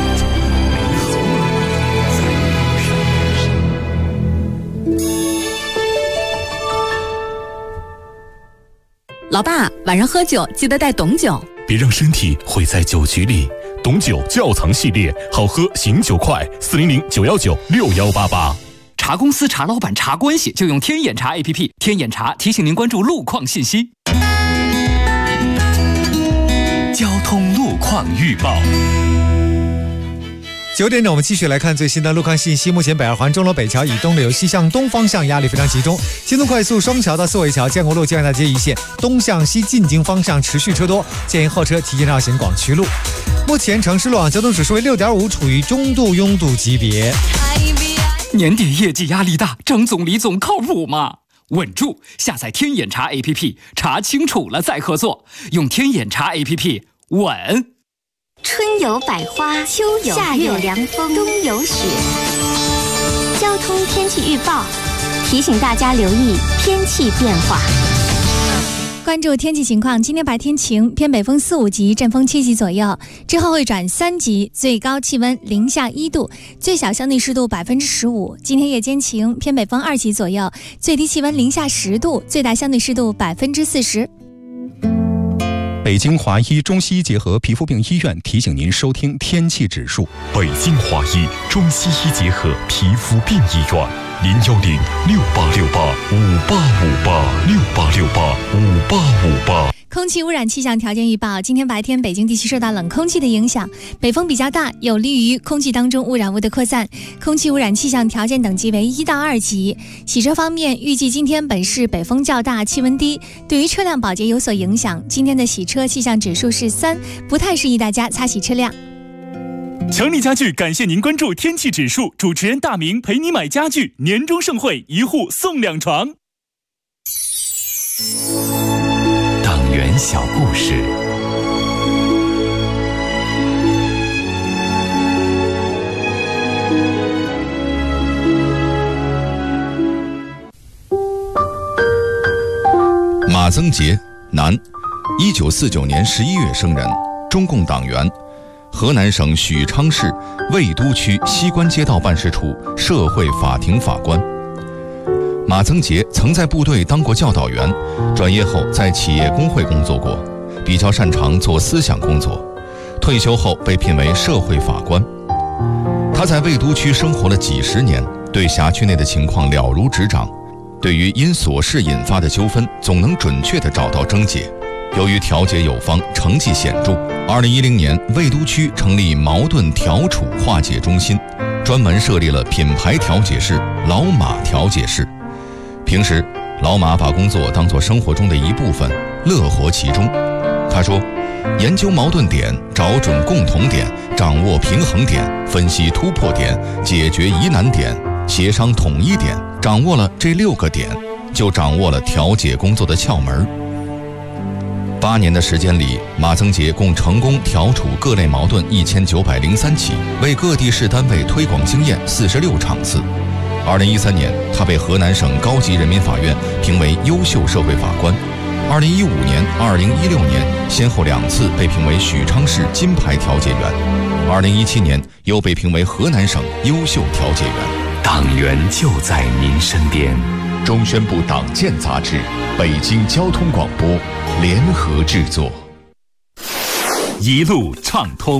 老爸，晚上喝酒记得带董酒， 别让身体毁在酒局里。董酒窖藏系列，好喝醒酒快，400-919-6188。 查公司、查老板、查关系，就用天眼查 APP。天眼查提醒您关注路况信息。 交通路况预报。 9点整，我们继续来看最新的路况信息。目前北二环钟楼北桥以东流西向东方向压力非常集中，京东快速双桥到四维桥、建国路、建外大街一线东向西进京方向持续车多，建议后车提前绕行广渠路。目前城市路网交通指数为6.5，处于中度拥堵级别。 年底业绩压力大，张总、李总靠谱吗？稳住！下载天眼查 APP， 查清楚了再合作。用天眼查 APP， 稳。 春有百花，秋有夏有凉风，冬有雪。交通天气预报提醒大家留意天气变化。 关注天气情况，今天白天晴，偏北风4、5级，阵风7级左右，之后会转3级，最高气温零下1度，最小相对湿度15%。今天夜间晴，偏北风2级左右，最低气温零下10度，最大相对湿度40%。 北京华医中西医结合皮肤病医院提醒您收听天气指数。 北京华医中西医结合皮肤病医院，010-6868-5858，6868-5858。 空气污染气象条件预报，今天白天北京地区受到冷空气的影响，北风比较大，有利于空气当中污染物的扩散，空气污染气象条件等级为1到2级。洗车方面，预计今天本市北风较大，气温低，对于车辆保洁有所影响。今天的洗车气象指数是3，不太适宜大家擦洗车辆。 强力家具感谢您关注天气指数，主持人大明陪你买家具，年终盛会1户送2床。 党员小故事。 马增杰，男，1949年11月生人，中共党员，河南省许昌市魏都区西关街道办事处社会法庭法官。马增杰曾在部队当过教导员，转业后在企业工会工作过，比较擅长做思想工作。退休后被聘为社会法官。他在魏都区生活了几10年，对辖区内的情况了如指掌，对于因琐事引发的纠纷，总能准确地找到症结。由于调解有方，成绩显著。2010年，魏都区成立矛盾调处化解中心，专门设立了品牌调解室、老马调解室。平时，老马把工作当作生活中的一部分，乐活其中。他说，研究矛盾点，找准共同点，掌握平衡点，分析突破点，解决疑难点，协商统一点，掌握了这6个点，就掌握了调解工作的窍门。8年的时间里，马增杰共成功调处各类矛盾1903起，为各地市单位推广经验46场次。2013年，他被河南省高级人民法院评为优秀社会法官。2015年、2016年先后2次被评为许昌市金牌调解员。2017年又被评为河南省优秀调解员。 党员就在您身边， 中宣部党建杂志、北京交通广播联合制作。 一路畅通。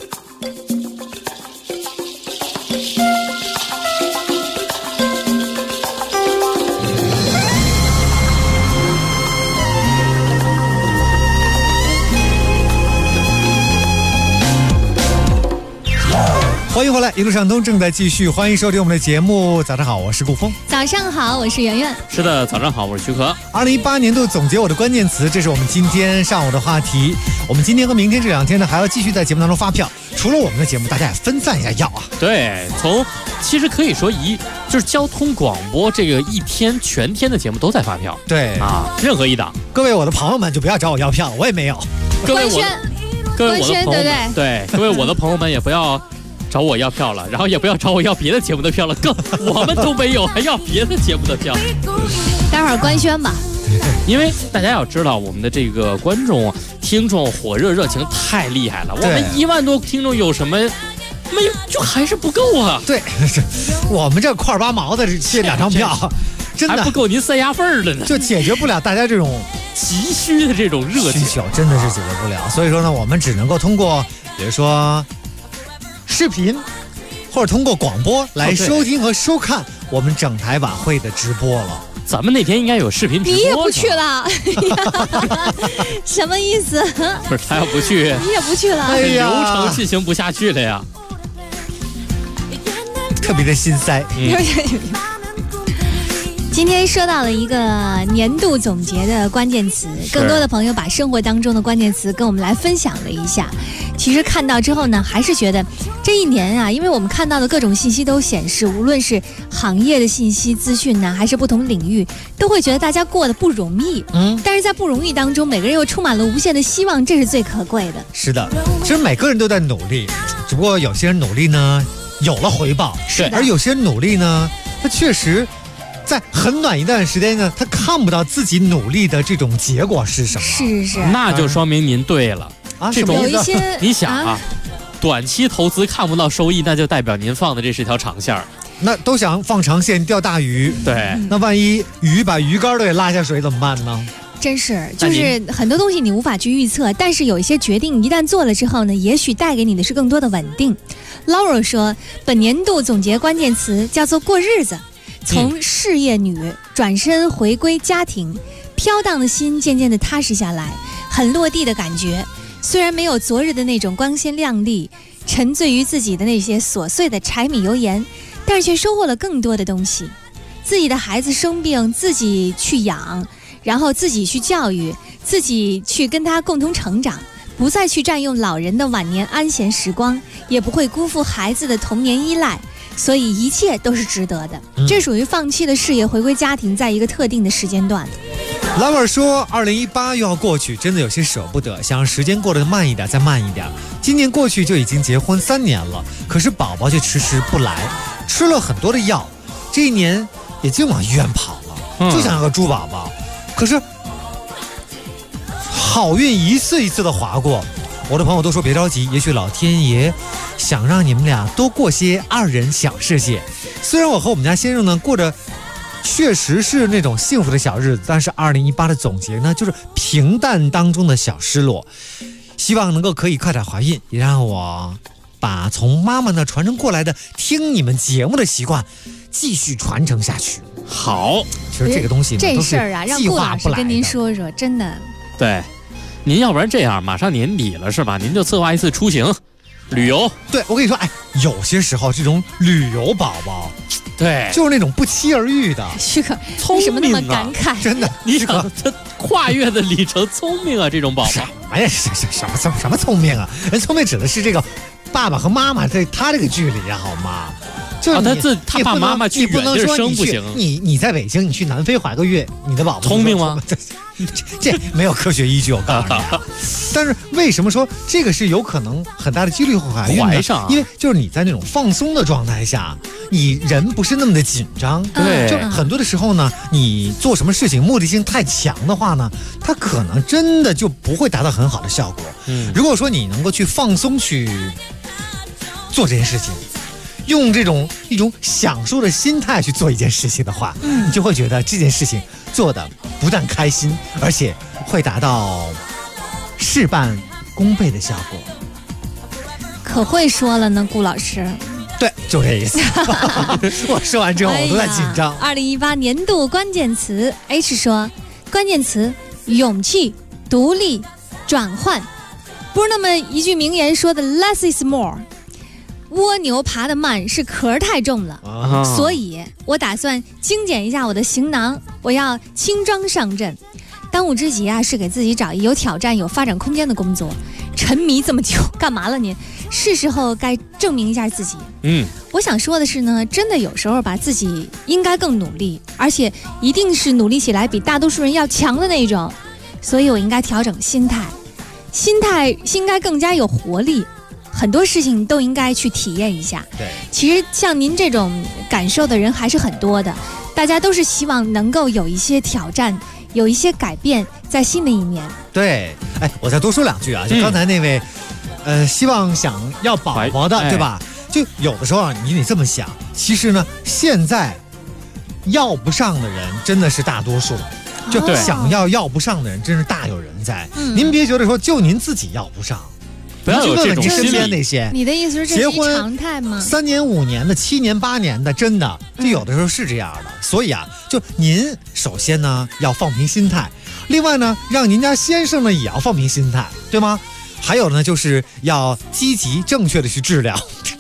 欢迎回来，一路畅通正在继续，欢迎收听我们的节目。早上好，我是顾峰。 早上好，我是圆圆。 是的，早上好，我是徐可。 2018年度总结我的关键词，这是我们今天上午的话题。我们今天和明天这2天呢，还要继续在节目当中发票。除了我们的节目，大家也分散一下要啊。 对，其实可以说就是交通广播这个全天的节目都在发票。 对啊，任何一档。 各位我的朋友们就不要找我要票，我也没有。 各位我的朋友们， 对， 各位我的朋友们也不要找我要票了，然后也不要找我要别的节目的票了，我们都没有，还要别的节目的票。 待会儿官宣吧。 因为大家要知道，我们的这个观众、听众火热情太厉害了。我们1万多听众有什么没有？就还是不够啊。 对，我们这块8毛的这2张票，真的还不够您塞牙缝的呢， 就解决不了大家这种急需的这种热情， 真的是解决不了。所以说呢，我们只能够通过，比如说视频，或者通过广播来收听和收看我们整台晚会的直播了。 咱们那天应该有视频直播。 你也不去了？什么意思？ 不是他要不去， 你也不去了？ 哎呀，流程进行不下去了呀， 特别的心塞。 今天说到了一个年度总结的关键词，更多的朋友把生活当中的关键词跟我们来分享了一下。其实看到之后呢，还是觉得这一年啊，因为我们看到的各种信息都显示，无论是行业的信息资讯呢，还是不同领域，都会觉得大家过得不容易。但是在不容易当中，每个人又充满了无限的希望，这是最可贵的。 是的，其实每个人都在努力，只不过有些人努力呢有了回报，而有些人努力呢，他确实在很短一段时间呢，他看不到自己努力的这种结果是什么。 是， 那就说明您对了。这种有一些你想啊，短期投资看不到收益，那就代表您放的这是条长线。 那都想放长线钓大鱼， 对， 那万一鱼把鱼竿都给拉下水怎么办呢？ 真是，就是很多东西你无法去预测，但是有一些决定一旦做了之后呢，也许带给你的是更多的稳定。Laura 说，本年度总结关键词叫做过日子，从事业女转身回归家庭，飘荡的心渐渐的踏实下来，很落地的感觉。虽然没有昨日的那种光鲜亮丽，沉醉于自己的那些琐碎的柴米油盐，但是却收获了更多的东西。自己的孩子生病，自己去养，然后自己去教育，自己去跟他共同成长，不再去占用老人的晚年安闲时光，也不会辜负孩子的童年依赖，所以一切都是值得的。这属于放弃了事业，回归家庭，在一个特定的时间段。 老板说2018又要过去，真的有些舍不得，想让时间过得慢一点，再慢一点。今年过去就已经结婚3年了，可是宝宝却迟迟不来，吃了很多的药，这一年也净往医院跑了，就想要个猪宝宝。可是好运一次一次的划过，我的朋友都说别着急，也许老天爷想让你们俩多过些2人小世界。虽然我和我们家先生呢过着确实是那种幸福的小日子，但是2018的总结呢，就是平淡当中的小失落。希望能够可以快点怀孕，也让我把从妈妈那传承过来的听你们节目的习惯继续传承下去。 好， 其实这个东西这事儿啊，让顾老师跟您说说，真的。 对，您要不然这样，马上年底了是吧？您就策划一次出行旅游。 对，我跟你说，有些时候这种旅游宝宝， 对， 就是那种不期而遇的。 许可，为什么那么感慨？ 真的， 你想他跨越的里程，聪明啊，这种宝宝。 哎呀，什么聪明啊？人聪明指的是这个爸爸和妈妈他这个距离啊，好吗？就是他爸妈妈去远地生不行。 你在北京，你去南非怀个孕，你的宝宝聪明吗？ 这没有科学依据，我告诉你。但是为什么说这个是有可能很大的几率会怀孕呢？因为就是你在那种放松的状态下，你人不是那么的紧张。 对， 就很多的时候呢，你做什么事情目的性太强的话呢，它可能真的就不会达到很好的效果。如果说你能够去放松去做这件事情， 用一种享受的心态去做一件事情的话，你就会觉得这件事情做的不但开心，而且会达到事半功倍的效果。 可会说了呢，顾老师。 对，就这意思。我说完之后，我都在紧张。 2018年度关键词 H 说，关键词勇气、独立、转换。不是那么一句名言说的 less is more。蜗牛爬得慢是壳太重了，所以我打算精简一下我的行囊，我要轻装上阵。当务之急啊，是给自己找一有挑战、有发展空间的工作。沉迷这么久，干嘛了您？是时候该证明一下自己。我想说的是呢，真的有时候吧，自己应该更努力，而且一定是努力起来比大多数人要强的那种。所以我应该调整心态应该更加有活力。很多事情都应该去体验一下。 对， 其实像您这种感受的人还是很多的，大家都是希望能够有一些挑战，有一些改变在新的一年。 对，我再多说两句啊，就刚才那位，希望想要宝宝的，对吧？就有的时候啊，你得这么想，其实呢，现在要不上的人真的是大多数，就想要不上的人真是大有人在。您别觉得说就您自己要不上。 不要有这种身边那些， 你的意思是这是常态吗 ？3年5年的、7年8年的，真的就有的时候是这样的。所以啊，就您首先呢要放平心态，另外呢让您家先生呢也要放平心态，对吗？还有呢就是要积极正确的去治疗。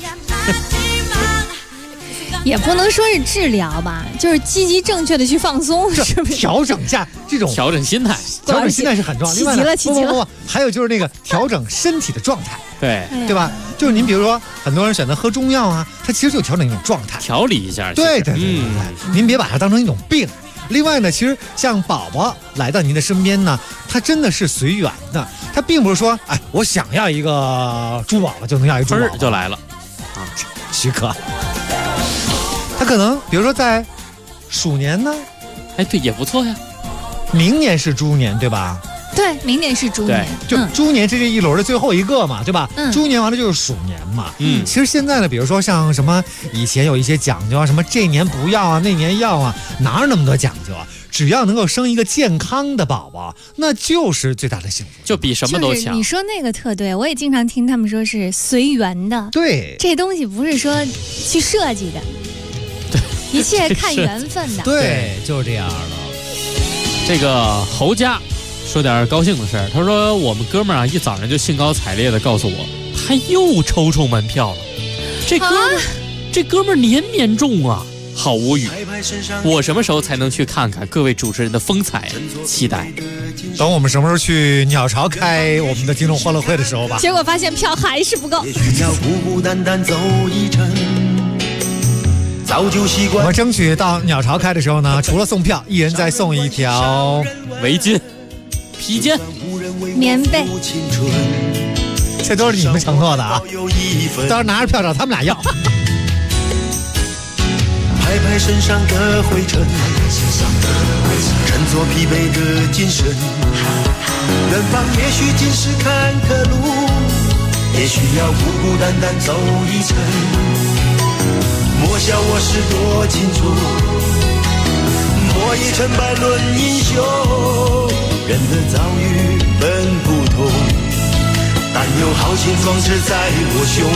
也不能说是治疗吧，就是积极正确的去放松，是不是？ 调整下这种调整心态， 调整心态是很重要。 起急了，起急了。 不，还有就是那个调整身体的状态， 对吧？就是您比如说，很多人选择喝中药啊，它其实就调整一种状态， 调理一下。 对，您别把它当成一种病。另外呢，其实像宝宝来到您的身边呢，他真的是随缘的，他并不是说，我想要一个猪宝宝就能要一个猪宝宝就来了啊，许可。他可能比如说在鼠年呢， 对，也不错呀。 明年是猪年，对吧？ 对，明年是猪年， 就猪年是这一轮的最后一个嘛，对吧？猪年完了就是鼠年嘛。其实现在呢，比如说像什么以前有一些讲究啊，什么这年不要啊，那年要啊，哪有那么多讲究啊？只要能够生一个健康的宝宝，那就是最大的幸福， 就比什么都强。 你说那个特对，我也经常听他们说是随缘的。 对， 这东西不是说去设计的。一切看缘分的， 对，就是这样的。 这个侯家说点高兴的事儿，他说我们哥们儿啊，一早上就兴高采烈的告诉我，他又抽门票了。这哥们儿年年中啊，好无语。我什么时候才能去看看各位主持人的风采？期待。 等我们什么时候去鸟巢开我们的听众欢乐会的时候吧。 结果发现票还是不够。 要孤孤单单走一程。早就习惯。 我们争取到鸟巢开的时候呢，除了送票，一人再送一条围巾、披肩、 棉被， 这都是你们承诺的啊！到时候拿着票找他们俩要。 拍拍身上的灰尘，振作疲惫的精神。远方也许尽是坎坷路，也许要孤孤单单走一程。莫笑我是多清楚，莫以成败论英雄。人的遭遇本不同，但有豪情壮志在我胸。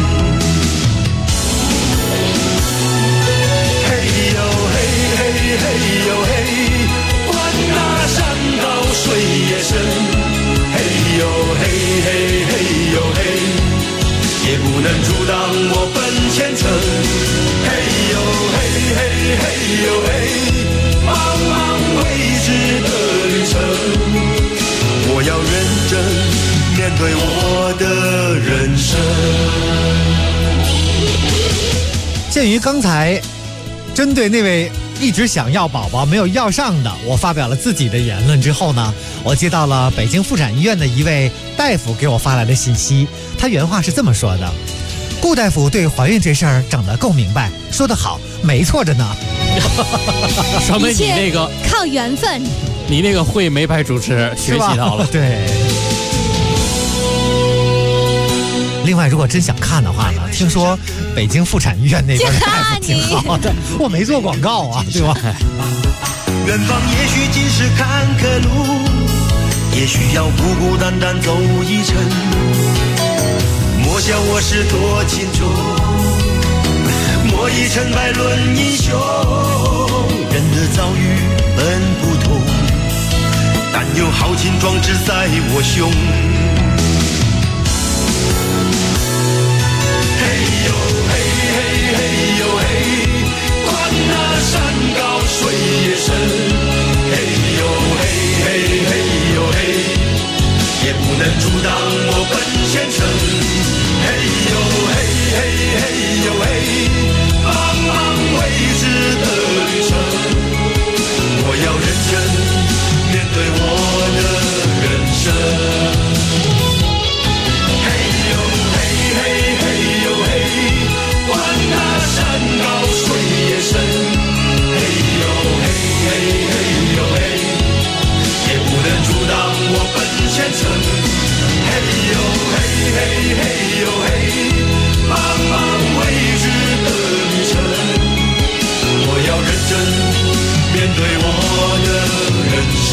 嘿呦嘿嘿嘿呦嘿，管那山高水也深。嘿呦嘿嘿嘿呦嘿，也不能阻挡我奔前程。嘿呦嘿嘿嘿呦嘿，茫茫未知的旅程，我要认真面对我的人生。 鉴于刚才针对那位一直想要宝宝没有要上的，我发表了自己的言论之后呢，我接到了北京妇产医院的一位大夫给我发来的信息，他原话是这么说的：顾大夫对怀孕这事儿整得够明白，说得好，没错着呢。 说明你那个靠缘分， 你那个会没白主持学习到了。 对。 另外，如果真想看的话呢，听说北京妇产医院那边的大夫挺好的，我没做广告啊，对吧？ 远方也许尽是坎坷路，也许要孤孤单单走一程。莫笑我是多情种，莫以成败论英雄。人的遭遇本不同，但有豪情壮志在我胸。嘿呦嘿嘿嘿呦嘿，管那山高水也深。嘿呦嘿嘿嘿呦嘿，也不能阻挡我奔前程。嘿呦嘿嘿嘿呦嘿，茫茫未知的旅程，我要认真面对我的人生。嘿呦嘿嘿嘿呦嘿，管那山高水也深。嘿呦嘿嘿嘿呦嘿，也不能阻挡我奔前程。嘿呦嘿嘿嘿呦嘿，茫茫未知的旅程，我要认真面对我的人生。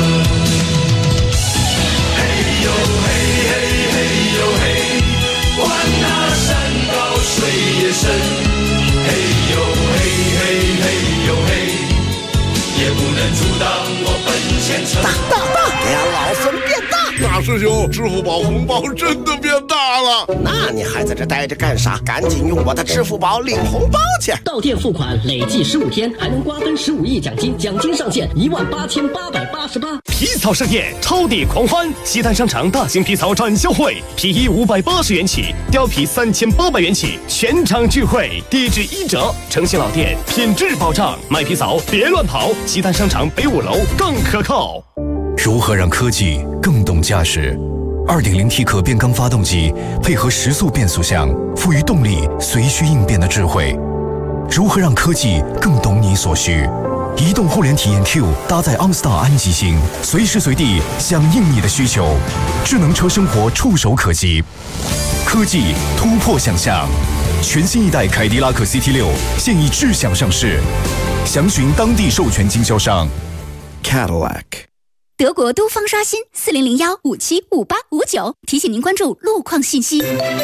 嘿呦嘿嘿嘿呦嘿，管那山高水也深。嘿呦嘿嘿嘿呦嘿，也不能阻挡我奔前程。 大，给俺老孙变大！ 大师兄，支付宝红包真的变大了。 那你还在这待着干啥？赶紧用我的支付宝领红包去！ 到店付款累计15天，还能瓜分15亿奖金，奖金上限18888。 皮草盛宴，超抵狂欢！西单商场大型皮草展销会，皮衣580元起，貂皮3800元起，全场聚会，低至1折。诚信老店，品质保障，买皮草别乱跑。西单商场北5楼更可靠。 如何让科技更懂驾驶？2.0T 可变缸发动机配合时速变速箱，赋予动力随需应变的智慧。如何让科技更懂你所需？移动互联体验 Q 搭载 OnStar 安吉星，随时随地响应你的需求。智能车生活触手可及，科技突破想象。全新一代凯迪拉克 CT6 现已智享上市，详询当地授权经销商 Cadillac。 德国都方刷新4001575859，提醒您关注路况信息。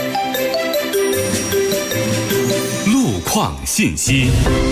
路况信息。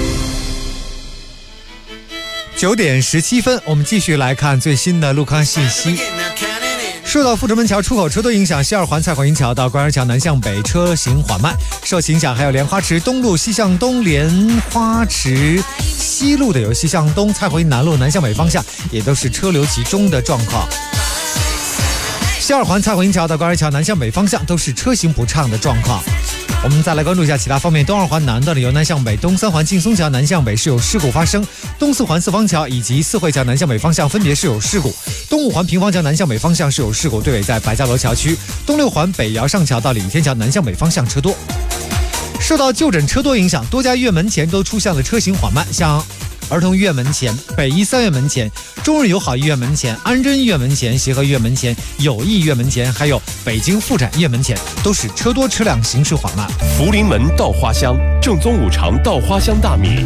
9点17分，我们继续来看最新的路况信息。受到阜成门桥出口车多影响，西二环蔡广营桥到官园桥南向北车行缓慢。受其影响，还有莲花池东路西向东、莲花池西路的有西向东、蔡广营南路南向北方向也都是车流集中的状况。西二环蔡广营桥到官园桥南向北方向都是车行不畅的状况。我们再来关注一下其他方面，东二环南段的由南向北、东三环劲松桥南向北是有事故发生，东四环四方桥以及四惠桥南向北方向分别是有事故，东五环平房桥南向北方向是有事故，对尾在白家楼桥区，东六环北窑上桥到李天桥南向北方向车多。受到就诊车多影响，多家医院门前都出现了车行缓慢，像儿童医院门前、北医3院门前、中日友好医院门前、安贞医院门前、协和医院门前、友谊医院门前，还有北京妇产医院门前，都是车多车辆行驶缓慢。 福临门稻花香，正宗五常稻花香大米。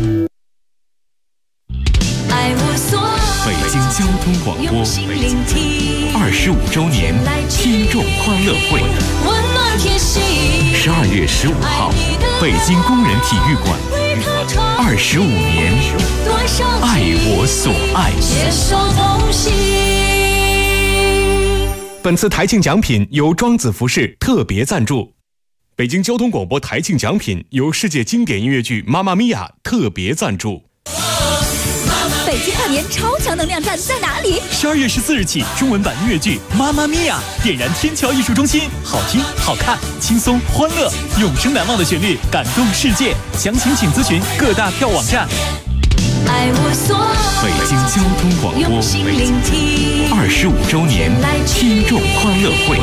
北京交通广播25周年听众欢乐会，12月15号，北京工人体育馆，25年，爱我所爱。 本次台庆奖品由庄子服饰特别赞助。北京交通广播台庆奖品由世界经典音乐剧《妈妈咪呀》特别赞助。 北京跨年超强能量站在哪里 ？12月14日起，中文版音乐剧《妈妈咪呀》点燃天桥艺术中心，好听、好看、轻松、欢乐，永生难忘的旋律，感动世界。详情请咨询各大票网站。 北京交通广播25周年听众欢乐会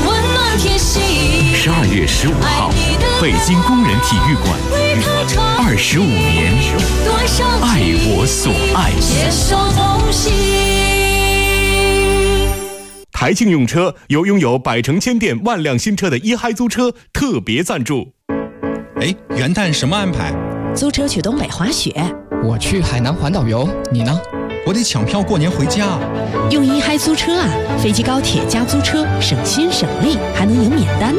，12月15号，北京工人体育馆，25年，爱我所爱。 台庆用车由拥有百城千店万辆新车的一嗨租车特别赞助。 哎，元旦什么安排？ 租车去东北滑雪。 我去海南环岛游，你呢？ 我得抢票过年回家。 用一嗨租车啊，飞机高铁加租车，省心省力，还能赢免单呢。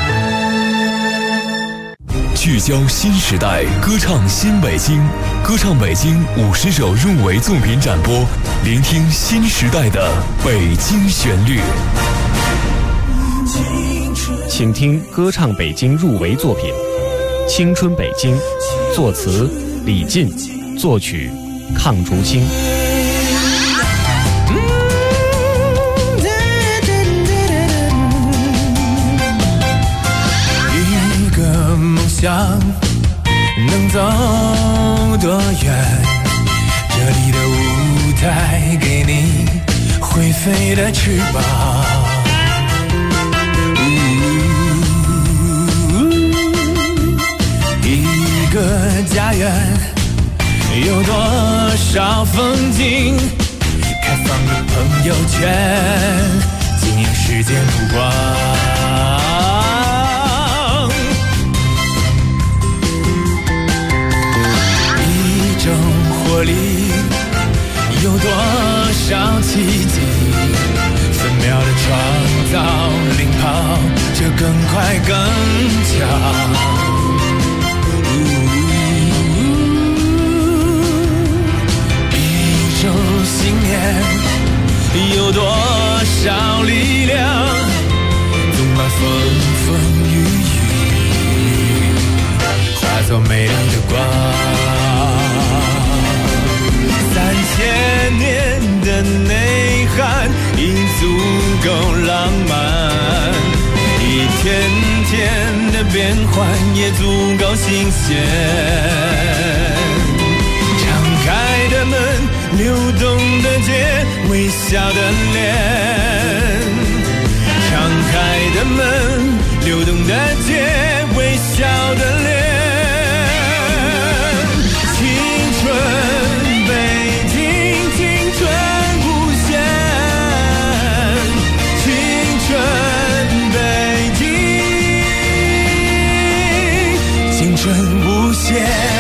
聚焦新时代，歌唱新北京，歌唱北京50首入围作品展播，聆听新时代的北京旋律。 请听歌唱北京入围作品《青春北京》，作词李进，作曲邝竹清。 一个梦想能走多远？这里的舞台给你会飞的翅膀。一个家园有多少风景？开放的朋友圈，经营世界目光。一种活力，有多少奇迹？分秒的创造，领跑着更快更强。信念有多少力量，纵把风风雨雨化作美丽的光。3000年的内涵已足够浪漫，一天天的变换也足够新鲜。敞开的门，流动的街，微笑的脸。敞开的门，流动的街，微笑的脸。青春北京，青春无限。青春北京，青春无限。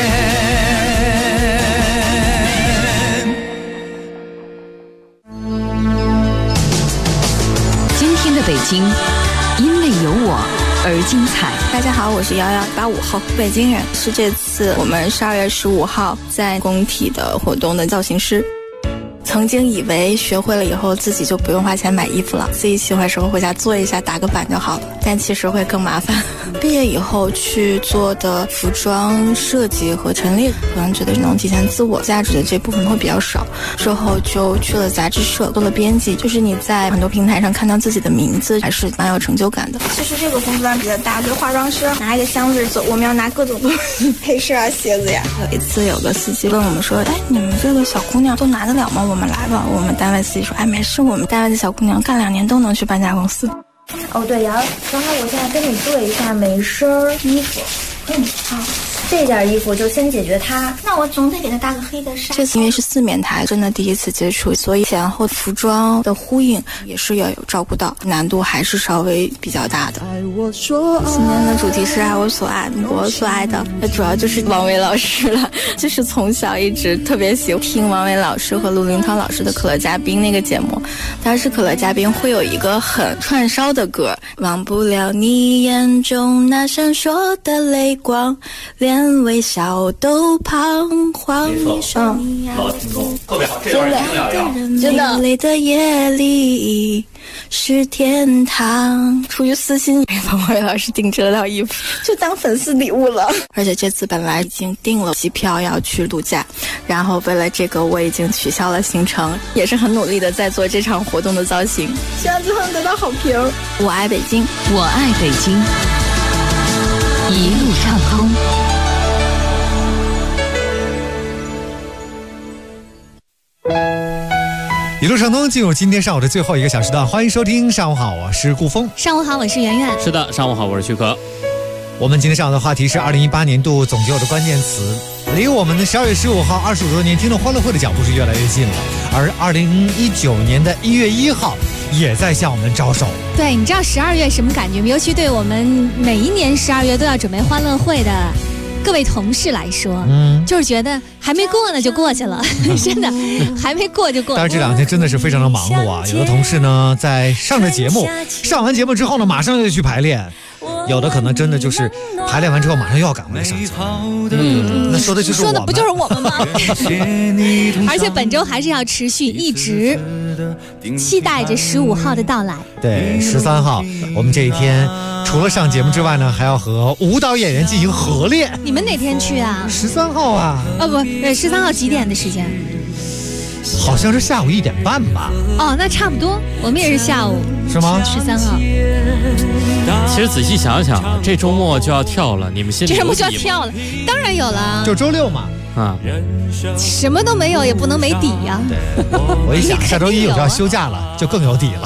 北京因为有我而精彩。 大家好，我是1185后北京人，是这次我们12月15号在工体的活动的造型师。曾经以为学会了以后自己就不用花钱买衣服了，自己喜欢时候回家做一下打个版就好了，但其实会更麻烦。毕业以后去做的服装设计和陈列，可能觉得能体现自我价值的这部分会比较少，之后就去了杂志社做了编辑。就是你在很多平台上看到自己的名字，还是蛮有成就感的。其实这个工作量比较大，就化妆师拿一个箱子走，我们要拿各种东西，配饰啊、鞋子呀。有一次有个司机问我们说，哎，你们这个小姑娘都拿得了吗？我们来吧。我们单位司机说，哎，没事，我们单位的小姑娘干2年都能去搬家公司。 哦，对，瑶，刚才我现在跟你对一下每身衣服。好。这件衣服就先解决它，那我总得给它搭个黑的纱。 这次因为是4面台，真的第一次接触，所以前后服装的呼应也是要有照顾到，难度还是稍微比较大的。今年的主题是爱我所爱，我所爱的，那主要就是王维老师了。就是从小一直特别喜欢听王维老师和陆林涛老师的《可乐嘉宾》那个节目，当时《可乐嘉宾》会有一个很串烧的歌，忘不了你眼中那闪烁的泪光，连微笑都彷徨。 老听众特别好，这段真的。美丽的夜里是天堂。出于私心，给王维老师定制了套衣服，就当粉丝礼物了。而且这次本来已经订了机票要去度假，然后为了这个我已经取消了行程，也是很努力的在做这场活动的造型，希望最后能得到好评。我爱北京， 我爱北京，一路畅通。 一路畅通，进入今天上午的最后一个小时段，欢迎收听上午好，我是顾峰。 上午好，我是圆圆。 是的，上午好，我是徐可。 我们今天上午的话题是2018年度总结我的关键词。离我们的12月15号25周年听众欢乐会的脚步是越来越近了，而2019年的1月1号也在向我们招手。 对，你知道12月什么感觉吗？尤其对我们每一年12月都要准备欢乐会的各位同事来说，就是觉得还没过呢就过去了，真的还没过就过去了。 但是这2天真的是非常的忙碌啊！有的同事呢在上完节目之后呢，马上就去排练。有的可能真的就是排练完之后马上又要赶回来上节目。那说的就是我们， 说的不就是我们吗？而且本周还是要持续一直期待着15号的到来。 对，13号我们这一天除了上节目之外呢，还要和舞蹈演员进行合练。 你们哪天去啊 ？13号啊。 不，13号几点的时间？ 好像是下午1点半吧。 哦，那差不多，我们也是下午。 是吗 ？13号。 其实仔细想想啊，这周末就要跳了，你们心里这周末就要跳了，当然有了， 就周6嘛。 啊， 什么都没有也不能没底呀。 对，我一想下周1我就要休假了，就更有底了。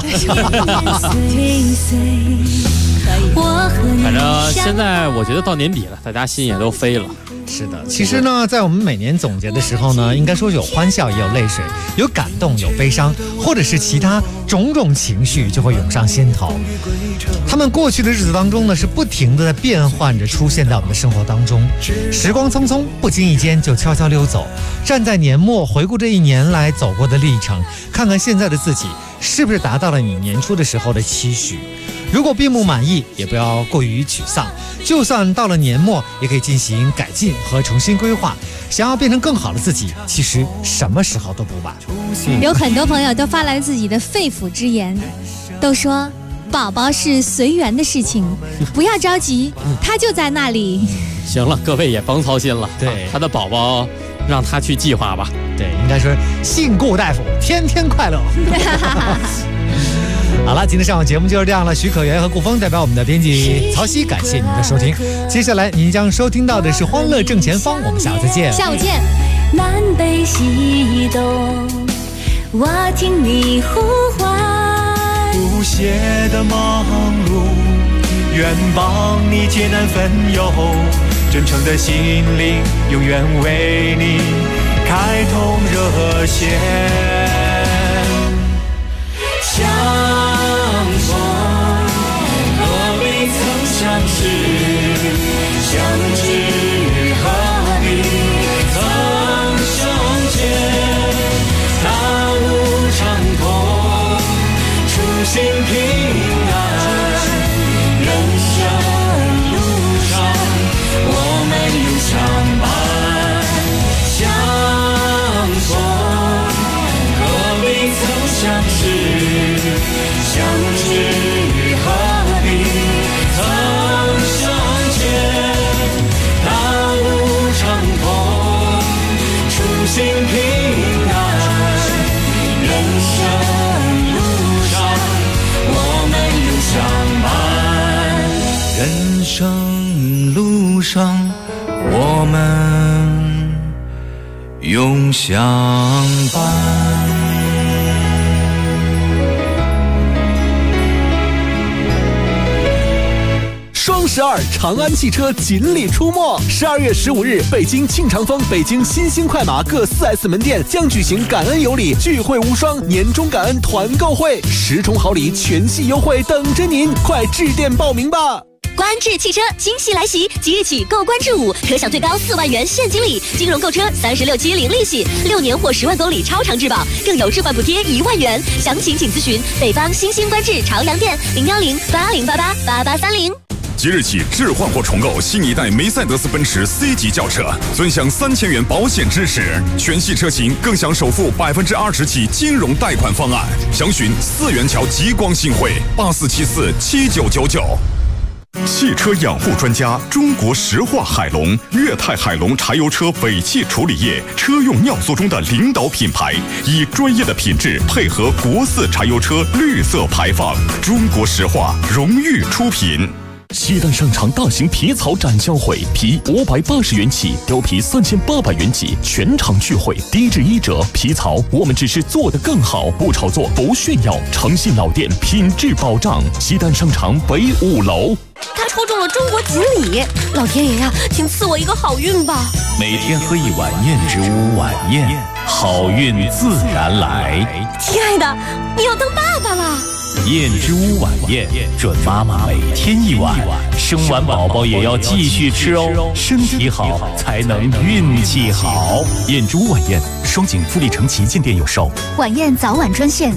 反正现在我觉得到年底了，大家心也都飞了。 是的，其实呢，在我们每年总结的时候呢，应该说有欢笑，也有泪水，有感动，有悲伤，或者是其他种种情绪就会涌上心头。他们过去的日子当中呢，是不停的在变换着出现在我们的生活当中。时光匆匆，不经意间就悄悄溜走。站在年末，回顾这1年来走过的历程，看看现在的自己是不是达到了你年初的时候的期许。如果并不满意，也不要过于沮丧。就算到了年末，也可以进行改进和重新规划。想要变成更好的自己，其实什么时候都不晚。 有很多朋友都发来了自己的肺腑之言，都说宝宝是随缘的事情，不要着急，他就在那里。 行了，各位也甭操心了， 对， 他的宝宝让他去计划吧。 对，应该说信顾大夫，天天快乐。好了，今天上午节目就是这样了。徐可元和顾峰代表我们的编辑曹曦，感谢您的收听。接下来您将收听到的是《欢乐正前方》，我们下午再见。 下午见。 南北西东，我听你呼唤。 不懈的忙碌，愿帮你艰难分忧，真诚的心灵，永远为你开通热线。相逢何必曾相识，相知何必曾相见。大路长空，初心平安，人生路上我们永相伴。相逢何必曾相识，相知何必曾相见。大路长空，初心平安，人生路上我们永相伴。人生路上我们永相伴。 双12长安汽车锦鲤出没，12月15日，北京庆长峰、北京新兴快马各4S 门店将举行感恩有礼聚会无双年终感恩团购会，10重好礼全系优惠等着您，快致电报名吧！ 观致汽车惊喜来袭，即日起购观致5可享最高4万元现金礼，金融购车36期零利息，6年或10万公里超长质保，更有置换补贴1万元。详情请咨询北方新兴观致朝阳店01080888830。 即日起置换或重购新一代梅赛德斯奔驰 C 级轿车，尊享3000元保险支持，全系车型更享首付20%起金融贷款方案。详询4元桥极光新汇84747999。 汽车养护专家中国石化海龙，粤泰海龙柴油车尾气处理液车用尿素中的领导品牌，以专业的品质配合国4柴油车绿色排放，中国石化荣誉出品。 西单商场大型皮草展销会，皮580元起，貂皮3800元起，全场聚会，低至1折。皮草我们只是做得更好，不炒作，不炫耀，诚信老店，品质保障。西单商场北5楼。 他抽中了中国锦鲤，老天爷呀，请赐我一个好运吧！ 每天喝一碗燕之屋晚宴，好运自然来。 亲爱的，你要当爸爸了。 燕之屋晚宴，准妈妈每天1碗，生完宝宝也要继续吃哦，身体好才能运气好。燕之屋晚宴，双井富力城旗舰店有售。 晚宴早晚专线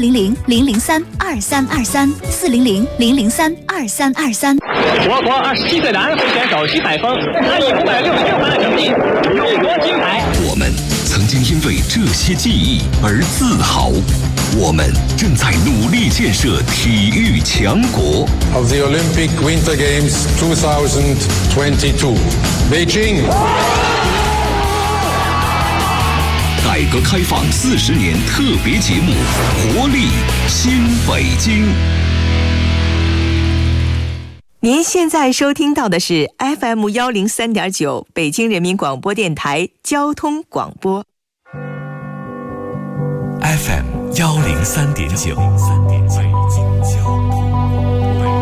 400-003-2323，400-003-2323。 我国27岁男会选手徐海峰他以566分的成绩勇夺金牌。 我们曾经因为这些记忆而自豪，我们正在努力建设体育强国。 Of the Olympic Winter Games 2022, Beijing。 改革开放40年特别节目，活力新北京。 您现在收听到的是 FM 103.9北京人民广播电台交通广播。 FM 103.9。